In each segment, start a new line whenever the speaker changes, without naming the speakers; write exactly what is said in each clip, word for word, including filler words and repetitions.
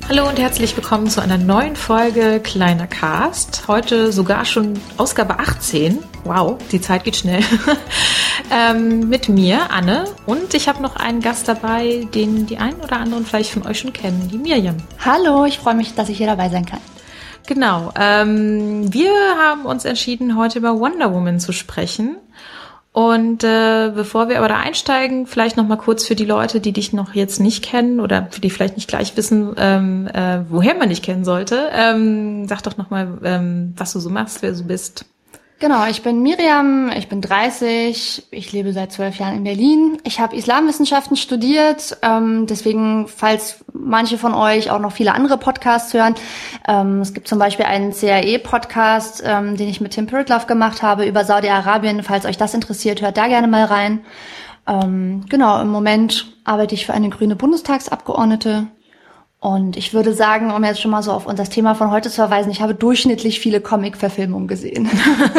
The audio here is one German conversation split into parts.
Hallo und herzlich willkommen zu einer neuen Folge Kleiner Cast. Heute sogar schon Ausgabe achtzehn. Wow, die Zeit geht schnell. ähm, mit mir, Anne. Und ich habe noch einen Gast dabei, den die einen oder anderen vielleicht von euch schon kennen, die Miriam.
Hallo, ich freue mich, dass ich hier dabei sein kann.
Genau. Ähm, wir haben uns entschieden, heute über Wonder Woman zu sprechen. Und äh, bevor wir aber da einsteigen, vielleicht noch mal kurz für die Leute, die dich noch jetzt nicht kennen oder für die vielleicht nicht gleich wissen, ähm, äh, woher man dich kennen sollte. Ähm, sag doch noch mal, ähm, was du so machst, wer du bist.
Genau, ich bin Miriam, ich bin dreißig, ich lebe seit zwölf Jahren in Berlin. Ich habe Islamwissenschaften studiert, ähm, deswegen, falls manche von euch auch noch viele andere Podcasts hören, ähm, es gibt zum Beispiel einen C R E-Podcast, ähm, den ich mit Tim Pritlove gemacht habe über Saudi-Arabien. Falls euch das interessiert, hört da gerne mal rein. Ähm, genau, im Moment arbeite ich für eine grüne Bundestagsabgeordnete. Und ich würde sagen, um jetzt schon mal so auf das Thema von heute zu verweisen, ich habe durchschnittlich viele Comic-Verfilmungen gesehen.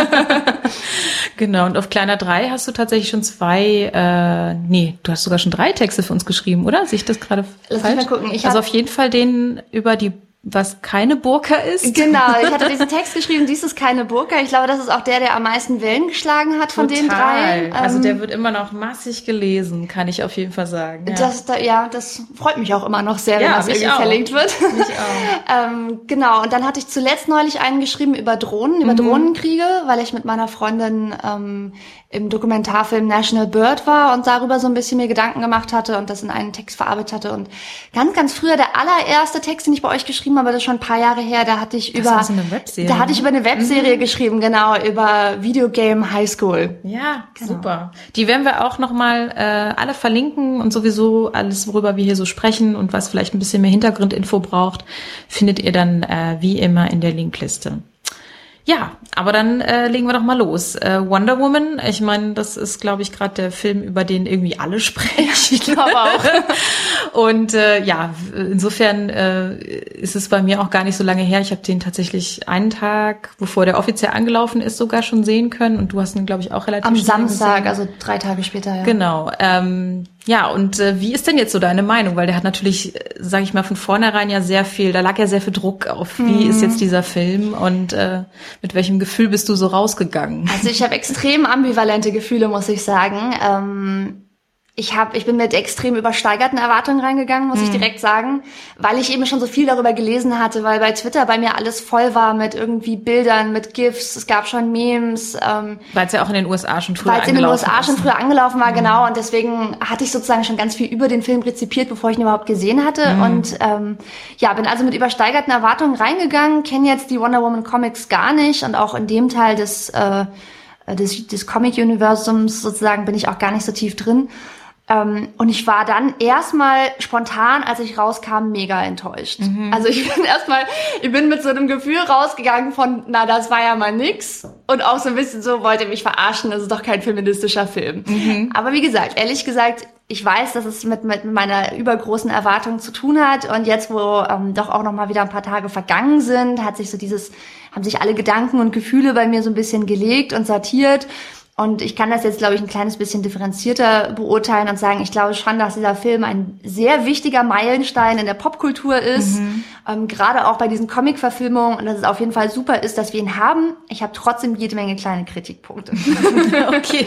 Genau, und auf Kleiner drei hast du tatsächlich schon zwei, äh, nee, du hast sogar schon drei Texte für uns geschrieben, oder? Sehe ich das gerade
falsch?
Lass
mich mal gucken. Ich
also auf jeden Fall den über die, was keine Burka ist.
Genau, ich hatte diesen Text geschrieben, dies ist keine Burka. Ich glaube, das ist auch der, der am meisten Wellen geschlagen hat von
Total.
den drei.
Also der wird immer noch massig gelesen, kann ich auf jeden Fall sagen. Ja,
das, da, ja, das freut mich auch immer noch sehr, wenn
ja,
das irgendwie
auch.
verlinkt wird.
Mich auch.
ähm, genau, und dann hatte ich zuletzt neulich einen geschrieben über Drohnen, über mhm. Drohnenkriege, weil ich mit meiner Freundin ähm, im Dokumentarfilm National Bird war und darüber so ein bisschen mir Gedanken gemacht hatte und das in einen Text verarbeitet hatte. Und ganz, ganz früher, der allererste Text, den ich bei euch geschrieben habe, das ist schon ein paar Jahre her, da hatte ich
das
über
war so eine Webserie.
Da hatte ich über eine Webserie mhm. geschrieben, genau, über Videogame High School.
Ja, genau. Super. Die werden wir auch nochmal äh, alle verlinken und sowieso alles, worüber wir hier so sprechen und was vielleicht ein bisschen mehr Hintergrundinfo braucht, findet ihr dann äh, wie immer in der Linkliste. Ja, aber dann äh, legen wir doch mal los. Äh, Wonder Woman, ich meine, das ist, glaube ich, gerade der Film, über den irgendwie alle sprechen.
Ich glaube auch.
Und äh, ja, insofern äh, ist es bei mir auch gar nicht so lange her. Ich habe den tatsächlich einen Tag, bevor der offiziell angelaufen ist, sogar schon sehen können. Und du hast ihn, glaube ich, auch relativ
am
schnell
Samstag,
gesehen.
Also drei Tage später, ja.
Genau. Ähm, ja, und äh, wie ist denn jetzt so deine Meinung? Weil der hat natürlich, sage ich mal, von vornherein ja sehr viel, da lag ja sehr viel Druck auf. Wie mhm. ist jetzt dieser Film und äh, mit welchem Gefühl bist du so rausgegangen?
Also ich habe extrem ambivalente Gefühle, muss ich sagen. Ähm Ich hab, ich bin mit extrem übersteigerten Erwartungen reingegangen, muss mm. ich direkt sagen, weil ich eben schon so viel darüber gelesen hatte, weil bei Twitter bei mir alles voll war mit irgendwie Bildern, mit GIFs, es gab schon Memes. Ähm,
weil es ja auch in den U S A schon früher angelaufen
war. Weil es in den U S A
ist.
schon früher angelaufen war,
mm.
genau. Und deswegen hatte ich sozusagen schon ganz viel über den Film rezipiert, bevor ich ihn überhaupt gesehen hatte. Mm. Und ähm, ja, bin also mit übersteigerten Erwartungen reingegangen, kenne jetzt die Wonder Woman Comics gar nicht und auch in dem Teil des, äh, des, des Comic-Universums sozusagen bin ich auch gar nicht so tief drin. Um, und ich war dann erstmal spontan, als ich rauskam, mega enttäuscht. Mhm. Also ich bin erstmal, ich bin mit so einem Gefühl rausgegangen von, na, das war ja mal nix. Und auch so ein bisschen so, wollte mich verarschen, das ist doch kein feministischer Film. Mhm. Aber wie gesagt, ehrlich gesagt, ich weiß, dass es mit, mit meiner übergroßen Erwartung zu tun hat. Und jetzt, wo ähm, doch auch noch mal wieder ein paar Tage vergangen sind, hat sich so dieses, haben sich alle Gedanken und Gefühle bei mir so ein bisschen gelegt und sortiert. Und ich kann das jetzt, glaube ich, ein kleines bisschen differenzierter beurteilen und sagen, ich glaube schon, dass dieser Film ein sehr wichtiger Meilenstein in der Popkultur ist, mhm. ähm, gerade auch bei diesen Comic-Verfilmungen, und dass es auf jeden Fall super ist, dass wir ihn haben. Ich habe trotzdem jede Menge kleine Kritikpunkte.
Okay,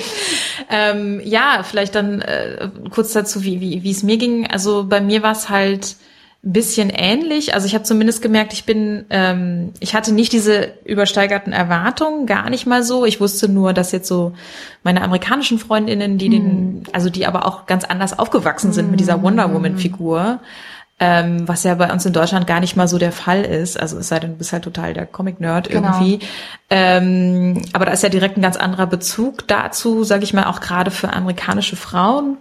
ähm, ja, vielleicht dann äh, kurz dazu, wie wie wie es mir ging. Also bei mir war es halt bisschen ähnlich. Also ich habe zumindest gemerkt, ich bin, ähm, ich hatte nicht diese übersteigerten Erwartungen, gar nicht mal so. Ich wusste nur, dass jetzt so meine amerikanischen Freundinnen, die mm. den, also die aber auch ganz anders aufgewachsen sind mm. mit dieser Wonder Woman Figur, ähm, was ja bei uns in Deutschland gar nicht mal so der Fall ist. Also es sei denn, du bist halt total der Comic-Nerd irgendwie. Genau. Ähm, aber da ist ja direkt ein ganz anderer Bezug dazu, sage ich mal, auch gerade für amerikanische Frauen.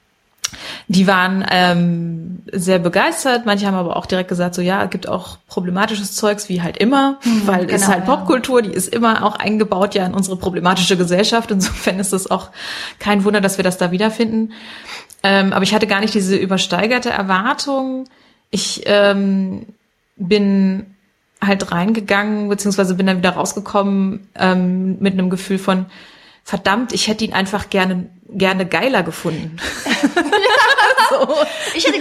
Die waren ähm, sehr begeistert, manche haben aber auch direkt gesagt, so ja, es gibt auch problematisches Zeugs, wie halt immer, mhm, weil es genau, ist halt ja. Popkultur, die ist immer auch eingebaut ja in unsere problematische Gesellschaft, insofern ist es auch kein Wunder, dass wir das da wiederfinden. Ähm, aber ich hatte gar nicht diese übersteigerte Erwartung. Ich ähm, bin halt reingegangen, beziehungsweise bin dann wieder rausgekommen ähm, mit einem Gefühl von, verdammt, ich hätte ihn einfach gerne gerne geiler gefunden.
So. Ich hätte gerne gehabt, dass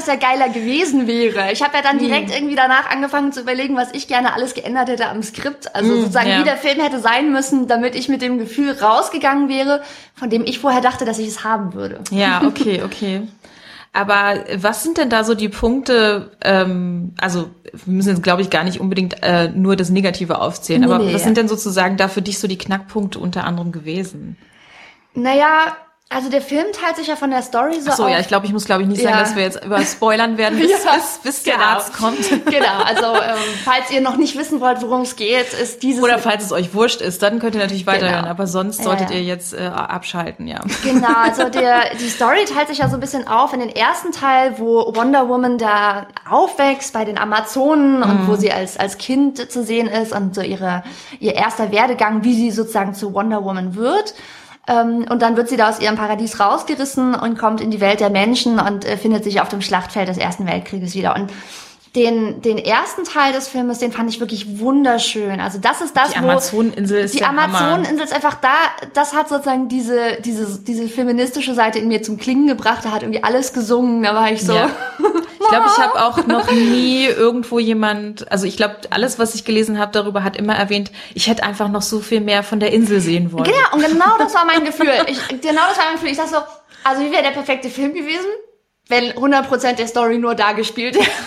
was ja geiler gewesen wäre. Ich habe ja dann direkt mm. irgendwie danach angefangen zu überlegen, was ich gerne alles geändert hätte am Skript. Also mm, sozusagen, ja. wie der Film hätte sein müssen, damit ich mit dem Gefühl rausgegangen wäre, von dem ich vorher dachte, dass ich es haben würde.
Ja, okay, okay. Aber was sind denn da so die Punkte, ähm, also wir müssen jetzt, glaube ich, gar nicht unbedingt äh, nur das Negative aufzählen, nee, aber nee, was ja. sind denn sozusagen da für dich so die Knackpunkte unter anderem gewesen?
Naja, also der Film teilt sich ja von der Story so
Ach so,
auf.
ja, ich glaube, ich muss, glaube ich, nicht sagen,
ja.
dass wir jetzt über Spoilern werden, bis, ja, bis, bis der
genau.
Arzt kommt.
Genau, also ähm, falls ihr noch nicht wissen wollt, worum es geht, ist dieses...
Oder falls es euch wurscht ist, dann könnt ihr natürlich weiterhören,
genau.
aber sonst solltet
ja, ja.
ihr jetzt äh, abschalten, ja.
Genau, also der, die Story teilt sich ja so ein bisschen auf in den ersten Teil, wo Wonder Woman da aufwächst bei den Amazonen mhm. und wo sie als als Kind zu sehen ist und so ihre ihr erster Werdegang, wie sie sozusagen zu Wonder Woman wird. Und dann wird sie da aus ihrem Paradies rausgerissen und kommt in die Welt der Menschen und äh, findet sich auf dem Schlachtfeld des Ersten Weltkrieges wieder. Und den den ersten Teil des Filmes, den fand ich wirklich wunderschön. Also das ist das,
die
wo
Amazoneninsel ist
die
der
Amazoneninsel ist einfach da. Das hat sozusagen diese diese diese feministische Seite in mir zum Klingen gebracht. Da hat irgendwie alles gesungen. Da war ich so.
Ja. Ich glaube, ich habe auch noch nie irgendwo jemand, also ich glaube, alles, was ich gelesen habe darüber, hat immer erwähnt, ich hätte einfach noch so viel mehr von der Insel sehen wollen.
Genau, und genau das war mein Gefühl. Ich, genau das war mein Gefühl. Ich dachte so, also wie wäre der perfekte Film gewesen, wenn hundert Prozent der Story nur da gespielt hätte.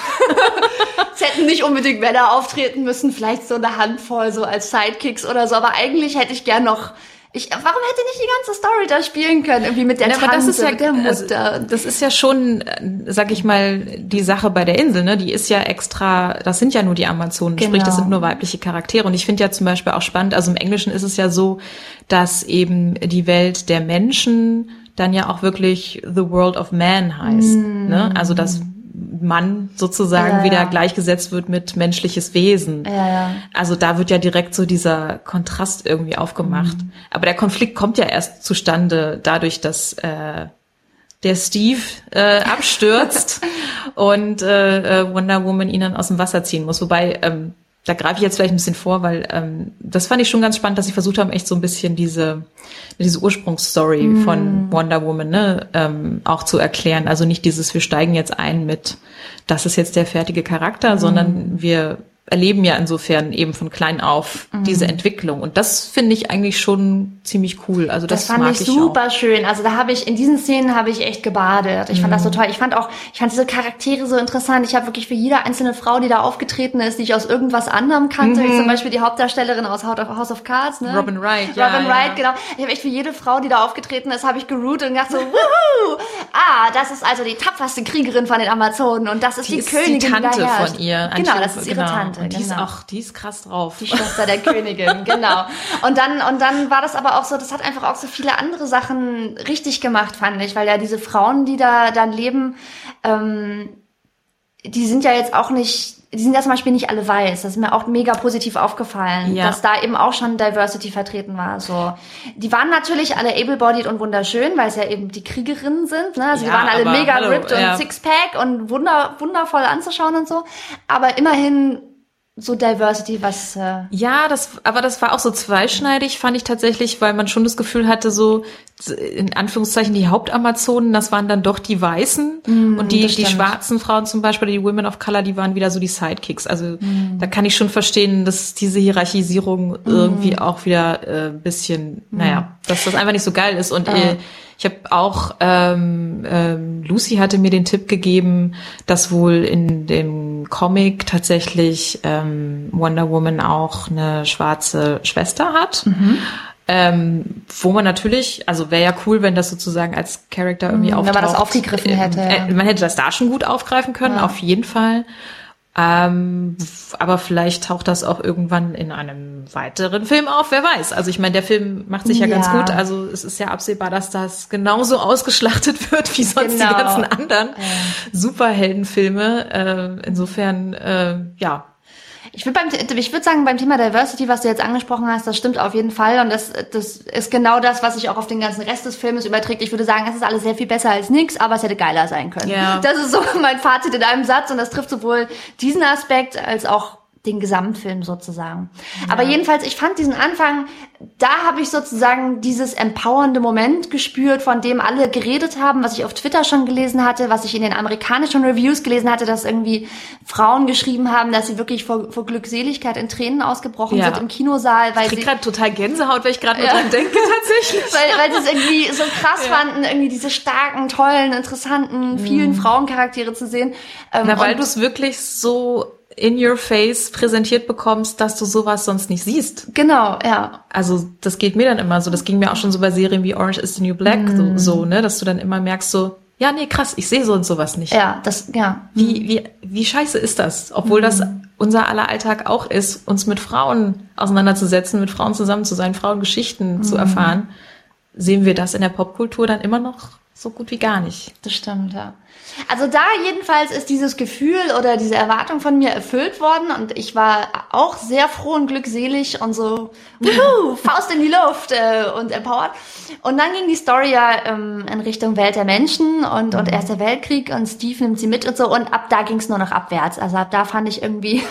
Es hätten nicht unbedingt Männer auftreten müssen, vielleicht so eine Handvoll so als Sidekicks oder so, aber eigentlich hätte ich gern noch... Ich, warum hätte nicht die ganze Story da spielen können? Irgendwie mit der
ja,
Tante,
das ist ja,
mit der Mutter.
Also, das ist ja schon, sag ich mal, die Sache bei der Insel, ne? Die ist ja extra, das sind ja nur die Amazonen, genau. Sprich, das sind nur weibliche Charaktere. Und ich finde ja zum Beispiel auch spannend, also im Englischen ist es ja so, dass eben die Welt der Menschen dann ja auch wirklich The World of Man heißt, mm. ne? Also das Mann sozusagen ja, wieder ja. gleichgesetzt wird mit menschliches Wesen.
Ja, ja.
Also da wird ja direkt so dieser Kontrast irgendwie aufgemacht. Mhm. Aber der Konflikt kommt ja erst zustande dadurch, dass äh, der Steve äh, abstürzt und äh, Wonder Woman ihn dann aus dem Wasser ziehen muss. Wobei, ähm, da greife ich jetzt vielleicht ein bisschen vor, weil ähm, das fand ich schon ganz spannend, dass sie versucht haben, echt so ein bisschen diese diese Ursprungsstory mm. von Wonder Woman ne, ähm, auch zu erklären. Also nicht dieses, wir steigen jetzt ein mit, das ist jetzt der fertige Charakter, mm. sondern wir erleben ja insofern eben von klein auf mm. diese Entwicklung. Und das finde ich eigentlich schon ziemlich cool. Also das,
das fand
mag
ich
ich
super
auch.
schön. Also da habe ich, in diesen Szenen habe ich echt gebadet. Ich mm. fand das so toll. Ich fand auch, ich fand diese Charaktere so interessant. Ich habe wirklich für jede einzelne Frau, die da aufgetreten ist, die ich aus irgendwas anderem kannte, mm. wie zum Beispiel die Hauptdarstellerin aus House of Cards, ne?
Robin Wright,
Robin
ja.
Robin
ja.
Wright, genau. Ich habe echt für jede Frau, die da aufgetreten ist, habe ich gerootet und gedacht so, wuhu! Ah, das ist also die tapferste Kriegerin von den Amazonen und das ist die,
die ist
Königin,
die Tante
die da herrscht.
von ihr.
Genau, das ist ihre
genau.
Tante.
Und die
genau.
ist auch, die ist krass drauf.
Die Schwester der Königin, genau. Und dann, und dann war das aber auch so, das hat einfach auch so viele andere Sachen richtig gemacht, fand ich, weil ja diese Frauen, die da dann leben, ähm, die sind ja jetzt auch nicht, die sind ja zum Beispiel nicht alle weiß. Das ist mir auch mega positiv aufgefallen, ja. dass da eben auch schon Diversity vertreten war. So, die waren natürlich alle able-bodied und wunderschön, weil es ja eben die Kriegerinnen sind. Ne? Also ja, die waren alle mega hallo, ripped ja. und Sixpack und wunder, wundervoll anzuschauen und so. Aber immerhin so Diversity, was... Äh
ja, das, aber das war auch so zweischneidig, fand ich tatsächlich, weil man schon das Gefühl hatte, so in Anführungszeichen die Hauptamazonen, das waren dann doch die Weißen mm, und die die schwarzen Frauen zum Beispiel, die Women of Color, die waren wieder so die Sidekicks. Also mm. da kann ich schon verstehen, dass diese Hierarchisierung mm. irgendwie auch wieder äh, ein bisschen, mm. naja, dass das einfach nicht so geil ist. Und äh, ich habe auch, ähm, ähm, Lucy hatte mir den Tipp gegeben, dass wohl in dem Comic tatsächlich ähm, Wonder Woman auch eine schwarze Schwester hat. Mhm. Ähm, wo man natürlich, also wäre ja cool, wenn das sozusagen als Charakter irgendwie auftaucht.
Wenn man das aufgegriffen hätte.
Äh, man hätte das da schon gut aufgreifen können, ja. auf jeden Fall. Ähm, aber vielleicht taucht das auch irgendwann in einem weiteren Film auf, wer weiß. Also ich meine, der Film macht sich ja, ja ganz gut. Also es ist ja absehbar, dass das genauso ausgeschlachtet wird wie sonst genau. die ganzen anderen ja. Superheldenfilme. Äh, insofern, äh, ja.
Ich würde beim, ich würde sagen, beim Thema Diversity, was du jetzt angesprochen hast, das stimmt auf jeden Fall. Und das, das ist genau das, was sich auch auf den ganzen Rest des Filmes überträgt. Ich würde sagen, es ist alles sehr viel besser als nix, aber es hätte geiler sein können.
Ja.
Das ist so mein Fazit in einem Satz und das trifft sowohl diesen Aspekt als auch den Gesamtfilm sozusagen. Ja. Aber jedenfalls, ich fand diesen Anfang, da habe ich sozusagen dieses empowernde Moment gespürt, von dem alle geredet haben, was ich auf Twitter schon gelesen hatte, was ich in den amerikanischen Reviews gelesen hatte, dass irgendwie Frauen geschrieben haben, dass sie wirklich vor, vor Glückseligkeit in Tränen ausgebrochen ja. sind im Kinosaal. Weil
ich krieg
sie
gerade total Gänsehaut, weil ich gerade ja. nur dran denke tatsächlich.
weil, weil sie es irgendwie so krass ja. fanden, irgendwie diese starken, tollen, interessanten, vielen mhm. Frauencharaktere zu sehen.
Ähm, Na, weil du es wirklich so in your face präsentiert bekommst, dass du sowas sonst nicht siehst.
Genau, ja.
Also das geht mir dann immer so. Das ging mir auch schon so bei Serien wie Orange is the New Black mm. so, so, ne, dass du dann immer merkst so, ja, nee, krass, ich sehe so und sowas nicht.
Ja, das, ja.
Wie, wie, wie scheiße ist das? Obwohl mm. das unser aller Alltag auch ist, uns mit Frauen auseinanderzusetzen, mit Frauen zusammen zu sein, Frauengeschichten mm. zu erfahren, sehen wir das in der Popkultur dann immer noch so gut wie gar nicht.
Das stimmt, ja. Also da jedenfalls ist dieses Gefühl oder diese Erwartung von mir erfüllt worden und ich war auch sehr froh und glückselig und so wuhu, Faust in die Luft äh, und empowered. Und dann ging die Story ja ähm, in Richtung Welt der Menschen und, und Erster Weltkrieg und Steve nimmt sie mit und so und ab da ging es nur noch abwärts. Also ab da fand ich irgendwie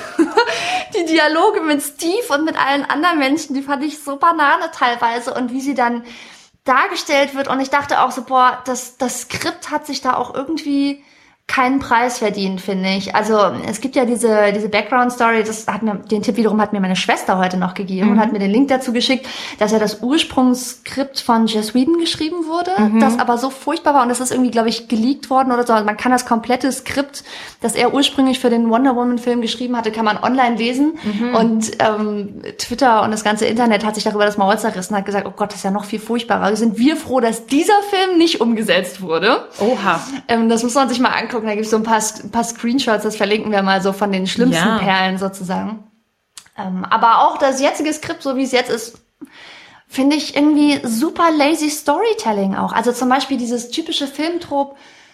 die Dialoge mit Steve und mit allen anderen Menschen, die fand ich so Banane teilweise und wie sie dann dargestellt wird und ich dachte auch so, boah, das, das Skript hat sich da auch irgendwie keinen Preis verdient, finde ich. Also es gibt ja diese diese Background-Story, das hat mir, den Tipp wiederum hat mir meine Schwester heute noch gegeben mhm. und hat mir den Link dazu geschickt, dass ja das Ursprungsskript von Joss Whedon geschrieben wurde, mhm. das aber so furchtbar war und das ist irgendwie, glaube ich, geleakt worden oder so. Also man kann das komplette Skript, das er ursprünglich für den Wonder Woman-Film geschrieben hatte, kann man online lesen mhm. und ähm, Twitter und das ganze Internet hat sich darüber das Maul zerrissen, hat gesagt, oh Gott, das ist ja noch viel furchtbarer. Also sind wir froh, dass dieser Film nicht umgesetzt wurde.
Oha.
Ähm, das muss man sich mal angucken. Da gibt es so ein paar, ein paar Screenshots, das verlinken wir mal so von den schlimmsten ja. Perlen sozusagen. Ähm, aber auch das jetzige Skript, so wie es jetzt ist, finde ich irgendwie super lazy Storytelling auch. Also zum Beispiel dieses typische Filmtrop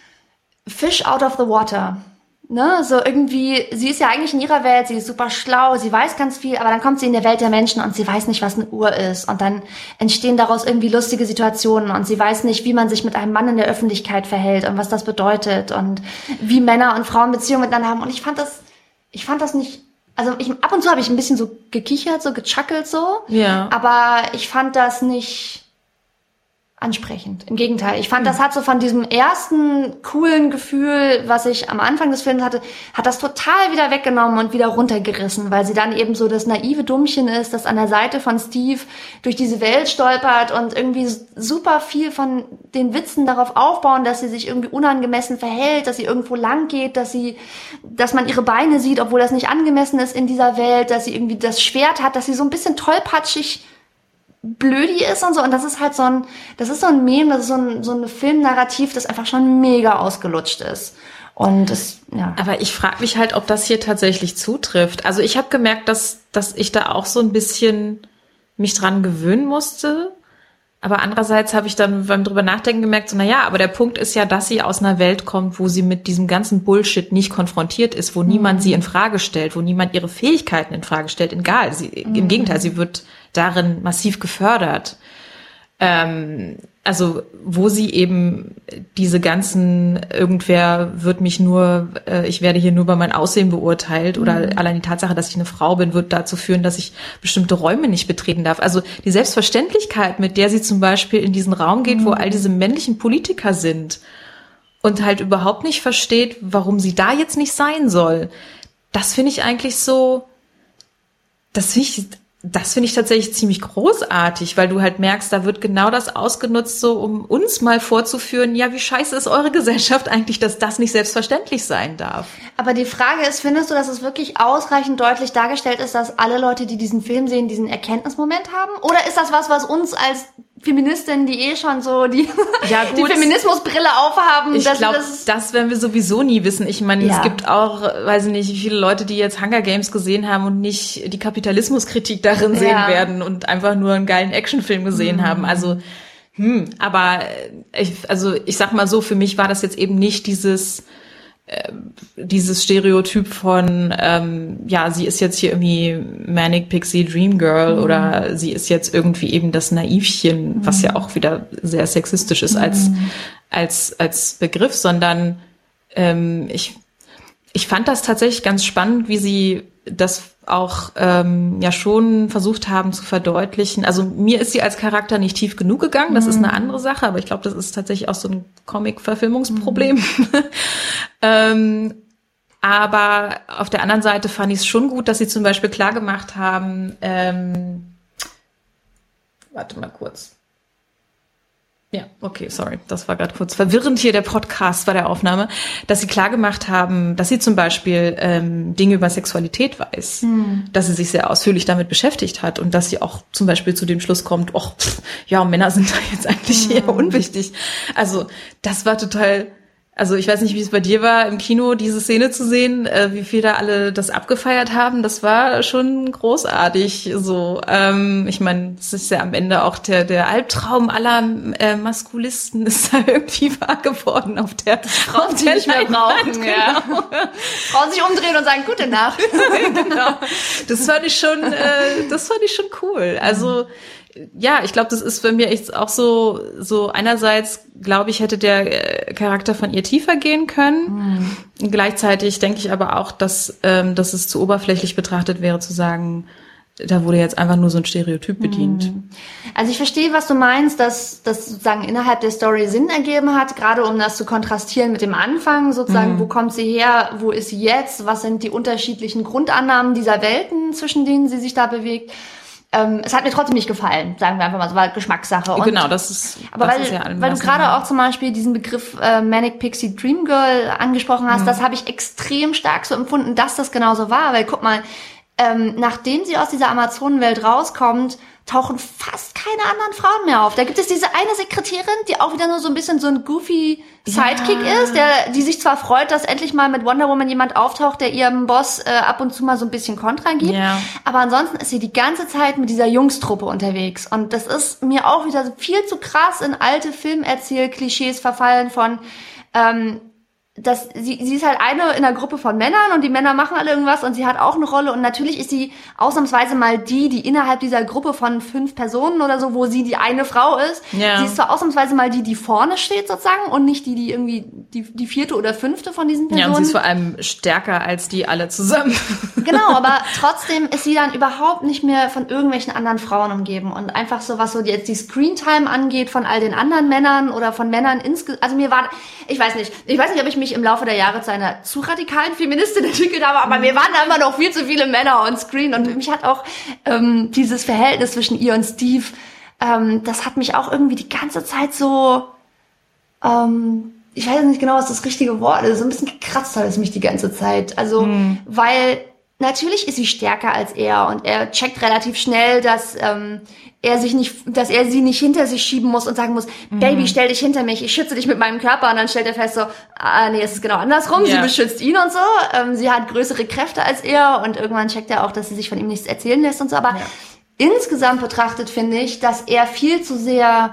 Fish out of the water. Ne, so irgendwie, sie ist ja eigentlich in ihrer Welt, sie ist super schlau, sie weiß ganz viel, aber dann kommt sie in der Welt der Menschen und sie weiß nicht, was eine Uhr ist und dann entstehen daraus irgendwie lustige Situationen und sie weiß nicht, wie man sich mit einem Mann in der Öffentlichkeit verhält und was das bedeutet und wie Männer und Frauen Beziehungen miteinander haben und ich fand das, ich fand das nicht, also ich, ab und zu habe ich ein bisschen so gekichert, so gechuckelt so,
ja.
aber ich fand das nicht ansprechend. Im Gegenteil. Ich fand, das hat so von diesem ersten coolen Gefühl, was ich am Anfang des Films hatte, hat das total wieder weggenommen und wieder runtergerissen, weil sie dann eben so das naive Dummchen ist, das an der Seite von Steve durch diese Welt stolpert und irgendwie super viel von den Witzen darauf aufbauen, dass sie sich irgendwie unangemessen verhält, dass sie irgendwo lang geht, dass sie, dass man ihre Beine sieht, obwohl das nicht angemessen ist in dieser Welt, dass sie irgendwie das Schwert hat, dass sie so ein bisschen tollpatschig blödi ist und so. Und das ist halt so ein, das ist so ein Meme, das ist so ein, so ein Filmnarrativ, das einfach schon mega ausgelutscht ist. Und es, ja.
Aber ich frage mich halt, ob das hier tatsächlich zutrifft. Also ich habe gemerkt, dass, dass ich da auch so ein bisschen mich dran gewöhnen musste. Aber andererseits habe ich dann beim drüber nachdenken gemerkt, so, na ja, aber der Punkt ist ja, dass sie aus einer Welt kommt, wo sie mit diesem ganzen Bullshit nicht konfrontiert ist, wo mhm. niemand sie in Frage stellt, wo niemand ihre Fähigkeiten in Frage stellt. Egal, sie, mhm. im Gegenteil, sie wird darin massiv gefördert. Ähm, also wo sie eben diese ganzen, irgendwer wird mich nur, äh, ich werde hier nur bei meinem Aussehen beurteilt oder mhm. allein die Tatsache, dass ich eine Frau bin, wird dazu führen, dass ich bestimmte Räume nicht betreten darf. Also die Selbstverständlichkeit, mit der sie zum Beispiel in diesen Raum geht, mhm. wo all diese männlichen Politiker sind und halt überhaupt nicht versteht, warum sie da jetzt nicht sein soll, das finde ich eigentlich so, das finde ich Das finde ich tatsächlich ziemlich großartig, weil du halt merkst, da wird genau das ausgenutzt, so um uns mal vorzuführen, ja, wie scheiße ist eure Gesellschaft eigentlich, dass das nicht selbstverständlich sein darf.
Aber die Frage ist, findest du, dass es wirklich ausreichend deutlich dargestellt ist, dass alle Leute, die diesen Film sehen, diesen Erkenntnismoment haben? Oder ist das was, was uns als Feministinnen, die eh schon so die,
ja, gut.
die Feminismusbrille aufhaben?
Ich glaube, das, das werden wir sowieso nie wissen. Ich meine,
ja.
es gibt auch, weiß ich nicht, wie viele Leute, die jetzt Hunger Games gesehen haben und nicht die Kapitalismuskritik darin sehen ja. werden und einfach nur einen geilen Actionfilm gesehen mhm. haben. Also, hm, aber ich, also ich sag mal so, für mich war das jetzt eben nicht dieses äh, dieses Stereotyp von, ähm, ja, sie ist jetzt hier irgendwie Manic Pixie Dream Girl mhm. oder sie ist jetzt irgendwie eben das Naivchen, mhm. was ja auch wieder sehr sexistisch ist mhm. als als als Begriff, sondern ähm, ich ich fand das tatsächlich ganz spannend, wie sie das auch ähm, ja schon versucht haben zu verdeutlichen. Also mir ist sie als Charakter nicht tief genug gegangen, das mm. ist eine andere Sache, aber ich glaube, das ist tatsächlich auch so ein Comic-Verfilmungsproblem. Mm. ähm, aber auf der anderen Seite fand ich es schon gut, dass sie zum Beispiel klargemacht haben, ähm, warte mal kurz. Ja, okay, sorry, das war gerade kurz verwirrend hier, der Podcast bei der Aufnahme, dass sie klargemacht haben, dass sie zum Beispiel ähm, Dinge über Sexualität weiß, hm. dass sie sich sehr ausführlich damit beschäftigt hat und dass sie auch zum Beispiel zu dem Schluss kommt, ach, ja, Männer sind da jetzt eigentlich hm. eher unwichtig. Also das war total... Also ich weiß nicht, wie es bei dir war, im Kino diese Szene zu sehen, äh, wie viel da alle das abgefeiert haben. Das war schon großartig. So, ähm, ich meine, es ist ja am Ende auch der der Albtraum aller äh, Maskulisten ist da irgendwie wahr geworden auf der
Frauen, die nicht mehr brauchen. Genau. Ja. Frauen sich umdrehen und sagen Gute Nacht.
Genau. Das fand ich schon, äh, das fand ich schon cool. Also ja, ich glaube, das ist bei mir echt auch so, so einerseits, glaube ich, hätte der Charakter von ihr tiefer gehen können. Mhm. Gleichzeitig denke ich aber auch, dass, ähm, dass es zu oberflächlich betrachtet wäre, zu sagen, da wurde jetzt einfach nur so ein Stereotyp bedient.
Also ich verstehe, was du meinst, dass das sozusagen innerhalb der Story Sinn ergeben hat, gerade um das zu kontrastieren mit dem Anfang, sozusagen, mhm. wo kommt sie her, wo ist sie jetzt, was sind die unterschiedlichen Grundannahmen dieser Welten, zwischen denen sie sich da bewegt. Ähm, es hat mir trotzdem nicht gefallen, sagen wir einfach mal, es war Geschmackssache. Und,
genau, das ist
aber
das
weil,
ist ja allem,
weil du gerade auch zum Beispiel diesen Begriff äh, Manic Pixie Dream Girl angesprochen hast, mhm. das habe ich extrem stark so empfunden, dass das genauso war, weil guck mal, ähm, nachdem sie aus dieser Amazonenwelt rauskommt, tauchen fast keine anderen Frauen mehr auf. Da gibt es diese eine Sekretärin, die auch wieder nur so ein bisschen so ein goofy Sidekick ja. ist, der, die sich zwar freut, dass endlich mal mit Wonder Woman jemand auftaucht, der ihrem Boss äh, ab und zu mal so ein bisschen Kontra gibt. Ja. Aber ansonsten ist sie die ganze Zeit mit dieser Jungstruppe unterwegs. Und das ist mir auch wieder viel zu krass in alte Filmerzähl-Klischees verfallen von, ähm, dass sie, sie ist halt eine in einer Gruppe von Männern und die Männer machen alle irgendwas und sie hat auch eine Rolle und natürlich ist sie ausnahmsweise mal die, die innerhalb dieser Gruppe von fünf Personen oder so, wo sie die eine Frau ist, ja. sie ist zwar ausnahmsweise mal die, die vorne steht sozusagen und nicht die, die irgendwie die, die vierte oder fünfte von diesen Personen.
Ja, und sie ist vor allem stärker als die alle zusammen.
Genau, aber trotzdem ist sie dann überhaupt nicht mehr von irgendwelchen anderen Frauen umgeben und einfach so, was so jetzt die Screentime angeht von all den anderen Männern oder von Männern insgesamt, also mir war, ich weiß nicht, ich weiß nicht, ob ich mich im Laufe der Jahre zu einer zu radikalen Feministin entwickelt habe, aber mir waren da immer noch viel zu viele Männer on screen und mich hat auch ähm, dieses Verhältnis zwischen ihr und Steve, ähm, das hat mich auch irgendwie die ganze Zeit so, ähm, ich weiß nicht genau, was das richtige Wort ist, so ein bisschen gekratzt hat es mich die ganze Zeit. Also, mhm. weil natürlich ist sie stärker als er und er checkt relativ schnell, dass ähm, er sich nicht, dass er sie nicht hinter sich schieben muss und sagen muss, mhm. Baby, stell dich hinter mich, ich schütze dich mit meinem Körper. Und dann stellt er fest so, ah nee, es ist genau andersrum, ja. sie beschützt ihn und so. Ähm, sie hat größere Kräfte als er und irgendwann checkt er auch, dass sie sich von ihm nichts erzählen lässt und so. Aber ja. insgesamt betrachtet finde ich, dass er viel zu sehr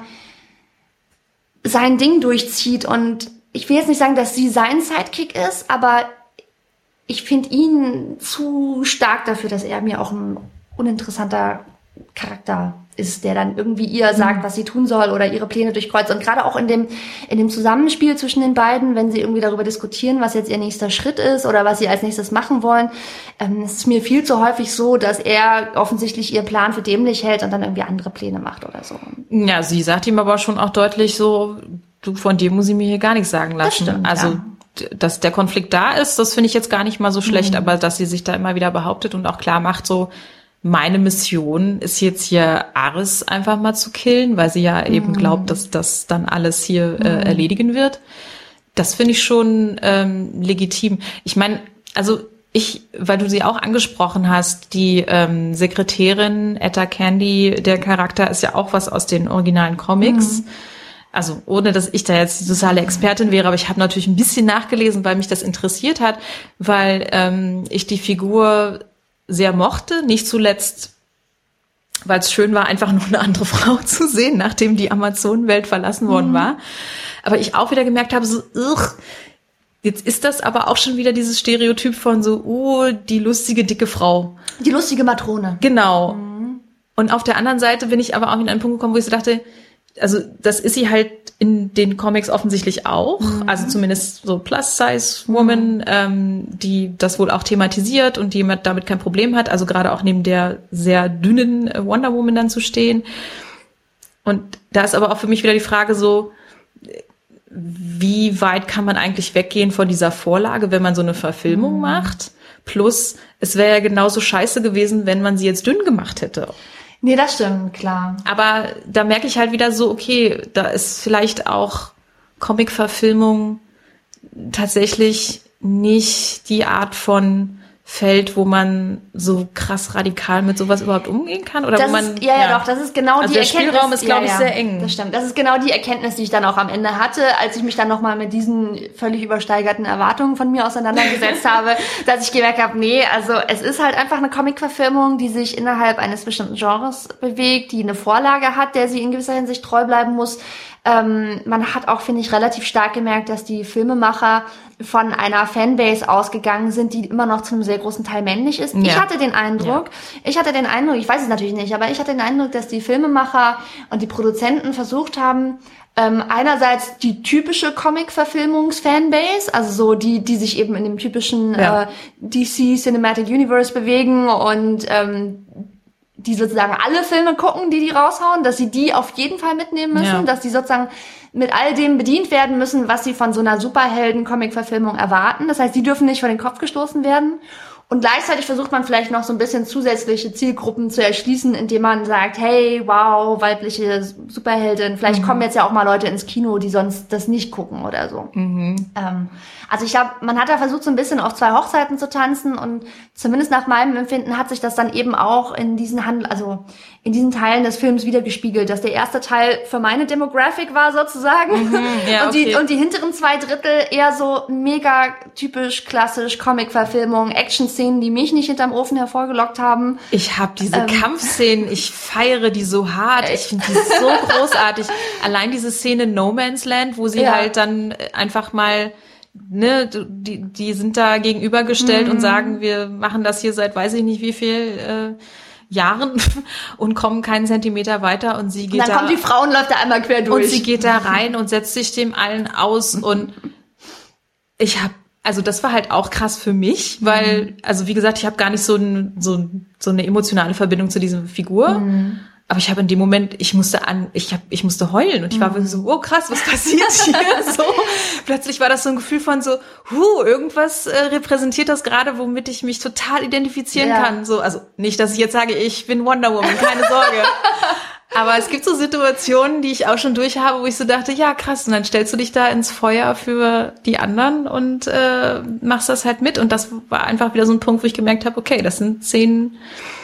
sein Ding durchzieht und ich will jetzt nicht sagen, dass sie sein Sidekick ist, aber ich finde ihn zu stark dafür, dass er mir auch ein uninteressanter Charakter ist, der dann irgendwie ihr sagt, was sie tun soll oder ihre Pläne durchkreuzt. Und gerade auch in dem in dem Zusammenspiel zwischen den beiden, wenn sie irgendwie darüber diskutieren, was jetzt ihr nächster Schritt ist oder was sie als nächstes machen wollen, ähm, es ist mir viel zu häufig so, dass er offensichtlich ihren Plan für dämlich hält und dann irgendwie andere Pläne macht oder so.
Ja, sie sagt ihm aber schon auch deutlich so, du, von dir muss ich mir hier gar nichts sagen lassen.
Das stimmt,
also
ja.
Dass der Konflikt da ist, das finde ich jetzt gar nicht mal so schlecht, mhm. aber dass sie sich da immer wieder behauptet und auch klar macht, so, meine Mission ist jetzt hier Ares einfach mal zu killen, weil sie ja mhm. eben glaubt, dass das dann alles hier äh, mhm. erledigen wird. Das finde ich schon ähm, legitim. Ich meine, also ich, weil du sie auch angesprochen hast, die ähm, Sekretärin Etta Candy, der Charakter ist ja auch was aus den originalen Comics. Mhm. Also ohne, dass ich da jetzt die totale Expertin wäre, aber ich habe natürlich ein bisschen nachgelesen, weil mich das interessiert hat, weil ähm, ich die Figur sehr mochte, nicht zuletzt, weil es schön war, einfach nur eine andere Frau zu sehen, nachdem die Amazonenwelt verlassen worden mhm. war. Aber ich auch wieder gemerkt habe, so, ugh, jetzt ist das aber auch schon wieder dieses Stereotyp von so, oh, die lustige, dicke Frau.
Die lustige Matrone.
Genau. Mhm. Und auf der anderen Seite bin ich aber auch in einen Punkt gekommen, wo ich so dachte, also das ist sie halt in den Comics offensichtlich auch, mhm. also zumindest so Plus-Size-Woman, mhm. ähm, die das wohl auch thematisiert und die damit kein Problem hat, also gerade auch neben der sehr dünnen Wonder Woman dann zu stehen. Und da ist aber auch für mich wieder die Frage so, wie weit kann man eigentlich weggehen von dieser Vorlage, wenn man so eine Verfilmung mhm. macht? Plus, es wäre ja genauso scheiße gewesen, wenn man sie jetzt dünn gemacht hätte.
Nee, das stimmt, klar.
Aber da merke ich halt wieder so, okay, da ist vielleicht auch Comic-Verfilmung tatsächlich nicht die Art von Feld, wo man so krass radikal mit sowas überhaupt umgehen kann? Oder
das
wo man,
ist, ja, ja, ja, doch, das ist genau
also
die
der
Erkenntnis. Der
Spielraum ist, glaube
ja,
ich,
ja,
sehr eng.
Das stimmt. Das ist genau die Erkenntnis, die ich dann auch am Ende hatte, als ich mich dann nochmal mit diesen völlig übersteigerten Erwartungen von mir auseinandergesetzt habe, dass ich gemerkt habe, nee, also es ist halt einfach eine Comic-Verfilmung, die sich innerhalb eines bestimmten Genres bewegt, die eine Vorlage hat, der sie in gewisser Hinsicht treu bleiben muss. Ähm, man hat auch, finde ich, relativ stark gemerkt, dass die Filmemacher von einer Fanbase ausgegangen sind, die immer noch zu einem sehr großen Teil männlich ist. Ja. Ich hatte den Eindruck, ja. ich hatte den Eindruck, ich weiß es natürlich nicht, aber ich hatte den Eindruck, dass die Filmemacher und die Produzenten versucht haben, ähm, einerseits die typische Comic-Verfilmungs-Fanbase, also so die, die sich eben in dem typischen ja. äh, D C Cinematic Universe bewegen und ähm, die sozusagen alle Filme gucken, die die raushauen, dass sie die auf jeden Fall mitnehmen müssen, ja. dass die sozusagen mit all dem bedient werden müssen, was sie von so einer Superhelden-Comic-Verfilmung erwarten. Das heißt, die dürfen nicht vor den Kopf gestoßen werden. Und gleichzeitig versucht man vielleicht noch so ein bisschen zusätzliche Zielgruppen zu erschließen, indem man sagt, hey, wow, weibliche Superheldin, vielleicht mhm. kommen jetzt ja auch mal Leute ins Kino, die sonst das nicht gucken oder so. Mhm. Ähm, also ich glaube, man hat da versucht, so ein bisschen auf zwei Hochzeiten zu tanzen und zumindest nach meinem Empfinden hat sich das dann eben auch in diesen Handel, also in diesen Teilen des Films wiedergespiegelt, dass der erste Teil für meine Demographic war sozusagen mhm, ja, und die okay. und die hinteren zwei Drittel eher so mega typisch klassisch Comic-Verfilmung, Action-Szenen, die mich nicht hinterm Ofen hervorgelockt haben.
Ich habe diese ähm, Kampfszenen, ich feiere die so hart, ich finde die so großartig. Allein diese Szene No Man's Land, wo sie ja. halt dann einfach mal ne, die, die sind da gegenübergestellt mhm. und sagen, wir machen das hier seit weiß ich nicht wie viel äh, Jahren und kommen keinen Zentimeter weiter und sie geht
und dann
da...
kommt die Frau und läuft da einmal quer durch.
Und sie geht da rein und setzt sich dem allen aus und ich habe, also das war halt auch krass für mich, weil, also wie gesagt, ich habe gar nicht so, ein, so, so eine emotionale Verbindung zu dieser Figur. Mhm. Aber ich habe in dem Moment, ich musste an, ich hab, ich musste heulen und ich war wirklich so, oh krass, was passiert hier? So plötzlich war das so ein Gefühl von so, huh, irgendwas äh, repräsentiert das gerade, womit ich mich total identifizieren ja. kann. So, also nicht, dass ich jetzt sage, ich bin Wonder Woman, keine Sorge. Aber es gibt so Situationen, die ich auch schon durch habe, wo ich so dachte, ja krass, und dann stellst du dich da ins Feuer für die anderen und äh, machst das halt mit. Und das war einfach wieder so ein Punkt, wo ich gemerkt habe, okay, das sind Szenen,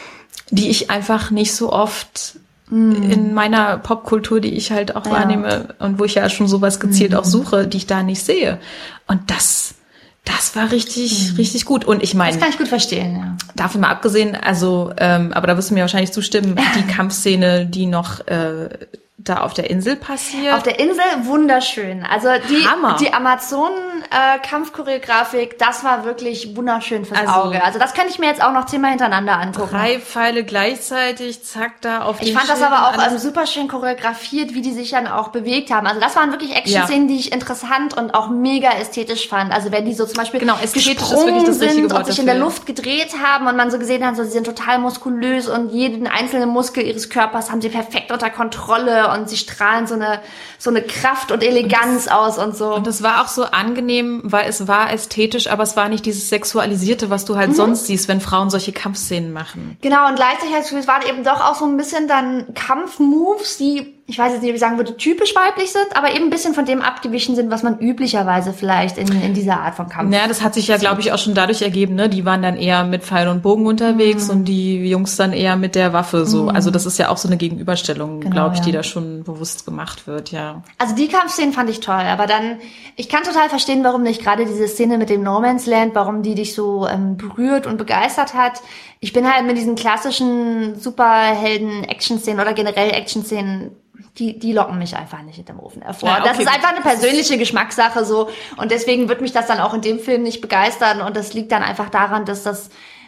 die ich einfach nicht so oft mm. in meiner Popkultur, die ich halt auch ja. wahrnehme und wo ich ja schon sowas gezielt mm. auch suche, die ich da nicht sehe. Und das, das war richtig, mm. richtig gut. Und ich meine,
das kann ich gut verstehen, ja.
Davon mal abgesehen, also, ähm, aber da wirst du mir wahrscheinlich zustimmen, die Kampfszene, die noch äh, da auf der Insel passiert.
Auf der Insel wunderschön. Also die Hammer. Die Amazonen-Kampfchoreografik, äh, das war wirklich wunderschön fürs also, Auge. Also das könnte ich mir jetzt auch noch zehnmal hintereinander angucken.
Drei Pfeile gleichzeitig, zack, da auf
Ich
den
fand
Schild
das aber auch also super schön choreografiert, wie die sich dann auch bewegt haben. Also das waren wirklich Action-Szenen, ja. die ich interessant und auch mega ästhetisch fand. Also wenn die so zum Beispiel
genau,
gesprungen
ist wirklich das
sind
Wort
und sich
dafür.
in der Luft gedreht haben und man so gesehen hat, so sie sind total muskulös und jeden einzelnen Muskel ihres Körpers haben sie perfekt unter Kontrolle und sie strahlen so eine so eine Kraft und Eleganz und das, aus und so.
Und das war auch so angenehm, weil es war ästhetisch, aber es war nicht dieses Sexualisierte, was du halt mhm. sonst siehst, wenn Frauen solche Kampfszenen machen.
Genau, und gleichzeitig es waren eben doch auch so ein bisschen dann Kampfmoves, die, ich weiß jetzt nicht, wie ich sagen würde, typisch weiblich sind, aber eben ein bisschen von dem abgewichen sind, was man üblicherweise vielleicht in, in dieser Art von Kampf.
Ja, das hat sich ja, glaube ich, auch schon dadurch ergeben, ne? Die waren dann eher mit Pfeil und Bogen unterwegs mhm. und die Jungs dann eher mit der Waffe, so. Mhm. Also das ist ja auch so eine Gegenüberstellung, genau, glaube ich, ja. die da schon bewusst gemacht wird, ja.
Also die Kampfszenen fand ich toll, aber dann, ich kann total verstehen, warum nicht gerade diese Szene mit dem No Man's Land, warum die dich so ähm, berührt und begeistert hat. Ich bin halt mit diesen klassischen Superhelden-Action-Szenen oder generell Action-Szenen, die, die locken mich einfach nicht hinterm Ofen hervor. Ja, okay. Das ist einfach eine persönliche Geschmackssache so und deswegen wird mich das dann auch in dem Film nicht begeistern und das liegt dann einfach daran, dass das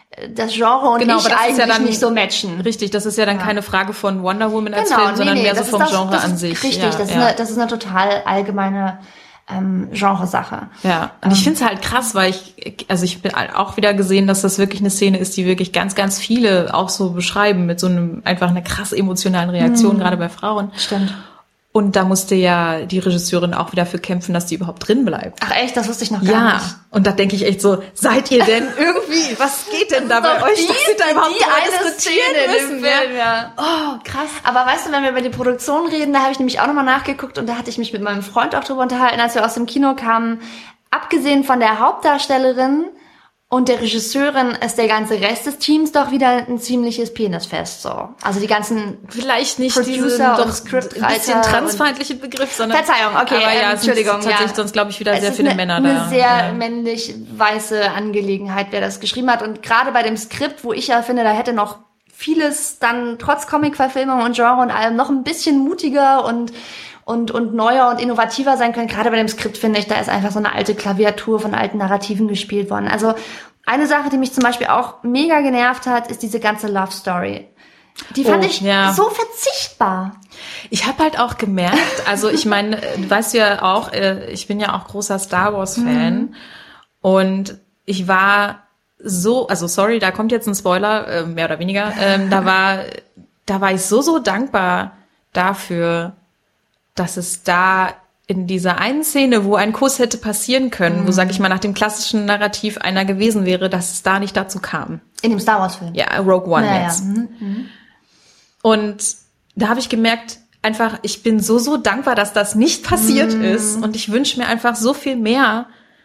das Genre und
genau,
ich eigentlich ja dann, nicht so matchen.
Richtig, das ist ja dann ja. keine Frage von Wonder Woman als
genau,
Film,
nee,
sondern
nee,
mehr so vom
das,
Genre
das
an
ist
sich.
Richtig,
ja,
das,
ja.
Ist eine, das ist eine total allgemeine ähm, Genresache.
Ja, und ähm. ich finde es halt krass, weil ich, also ich bin auch wieder gesehen, dass das wirklich eine Szene ist, die wirklich ganz, ganz viele auch so beschreiben, mit so einem einfach einer krass emotionalen Reaktion, mhm. gerade bei Frauen.
Stimmt.
Und da musste ja die Regisseurin auch wieder für kämpfen, dass die überhaupt drin bleibt.
Ach echt, das wusste ich noch gar
ja.
nicht.
Ja, und da denke ich echt so, seid ihr denn irgendwie, was geht denn da bei euch,
die,
dass ihr da überhaupt
die eine Szene
müssen,
im Film, ja.
Oh, krass.
Aber weißt du, wenn wir über die Produktion reden, da habe ich nämlich auch nochmal nachgeguckt und da hatte ich mich mit meinem Freund auch drüber unterhalten, als wir aus dem Kino kamen. Abgesehen von der Hauptdarstellerin und der Regisseurin ist der ganze Rest des Teams doch wieder ein ziemliches Penisfest, so. Also die ganzen
vielleicht nicht
Producer
diesen
und
doch
Scriptwriter
ein bisschen transfeindlichen Begriff, sondern
Verzeihung, okay,
aber ja,
ähm, Entschuldigung,
es sind tatsächlich
ja.
sonst glaube ich wieder
es
sehr viele
eine,
Männer
eine
da.
Eine sehr
ja.
männlich weiße Angelegenheit, wer das geschrieben hat und gerade bei dem Skript, wo ich ja finde, da hätte noch vieles dann trotz Comic-Verfilmung und Genre und allem noch ein bisschen mutiger und und und neuer und innovativer sein können. Gerade bei dem Skript finde ich, da ist einfach so eine alte Klaviatur von alten Narrativen gespielt worden. Also eine Sache, die mich zum Beispiel auch mega genervt hat, ist diese ganze Love Story. Die fand
oh,
ich
ja.
so verzichtbar.
Ich habe halt auch gemerkt, also ich meine, du weißt ja auch, ich bin ja auch großer Star Wars Fan mhm. und ich war so, also sorry, da kommt jetzt ein Spoiler, mehr oder weniger, ähm, da war, da war ich so, so dankbar dafür, dass es da in dieser einen Szene, wo ein Kuss hätte passieren können, mhm. wo, sag ich mal, nach dem klassischen Narrativ einer gewesen wäre, dass es da nicht dazu kam.
In dem Star Wars Film?
Ja, Rogue One
naja.
jetzt.
Mhm.
Und da habe ich gemerkt, einfach, ich bin so, so dankbar, dass das nicht passiert mhm. ist. Und ich wünsche mir einfach so viel mehr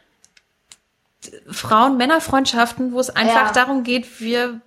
Frauen-Männer-Freundschaften, wo es einfach ja. darum geht, wir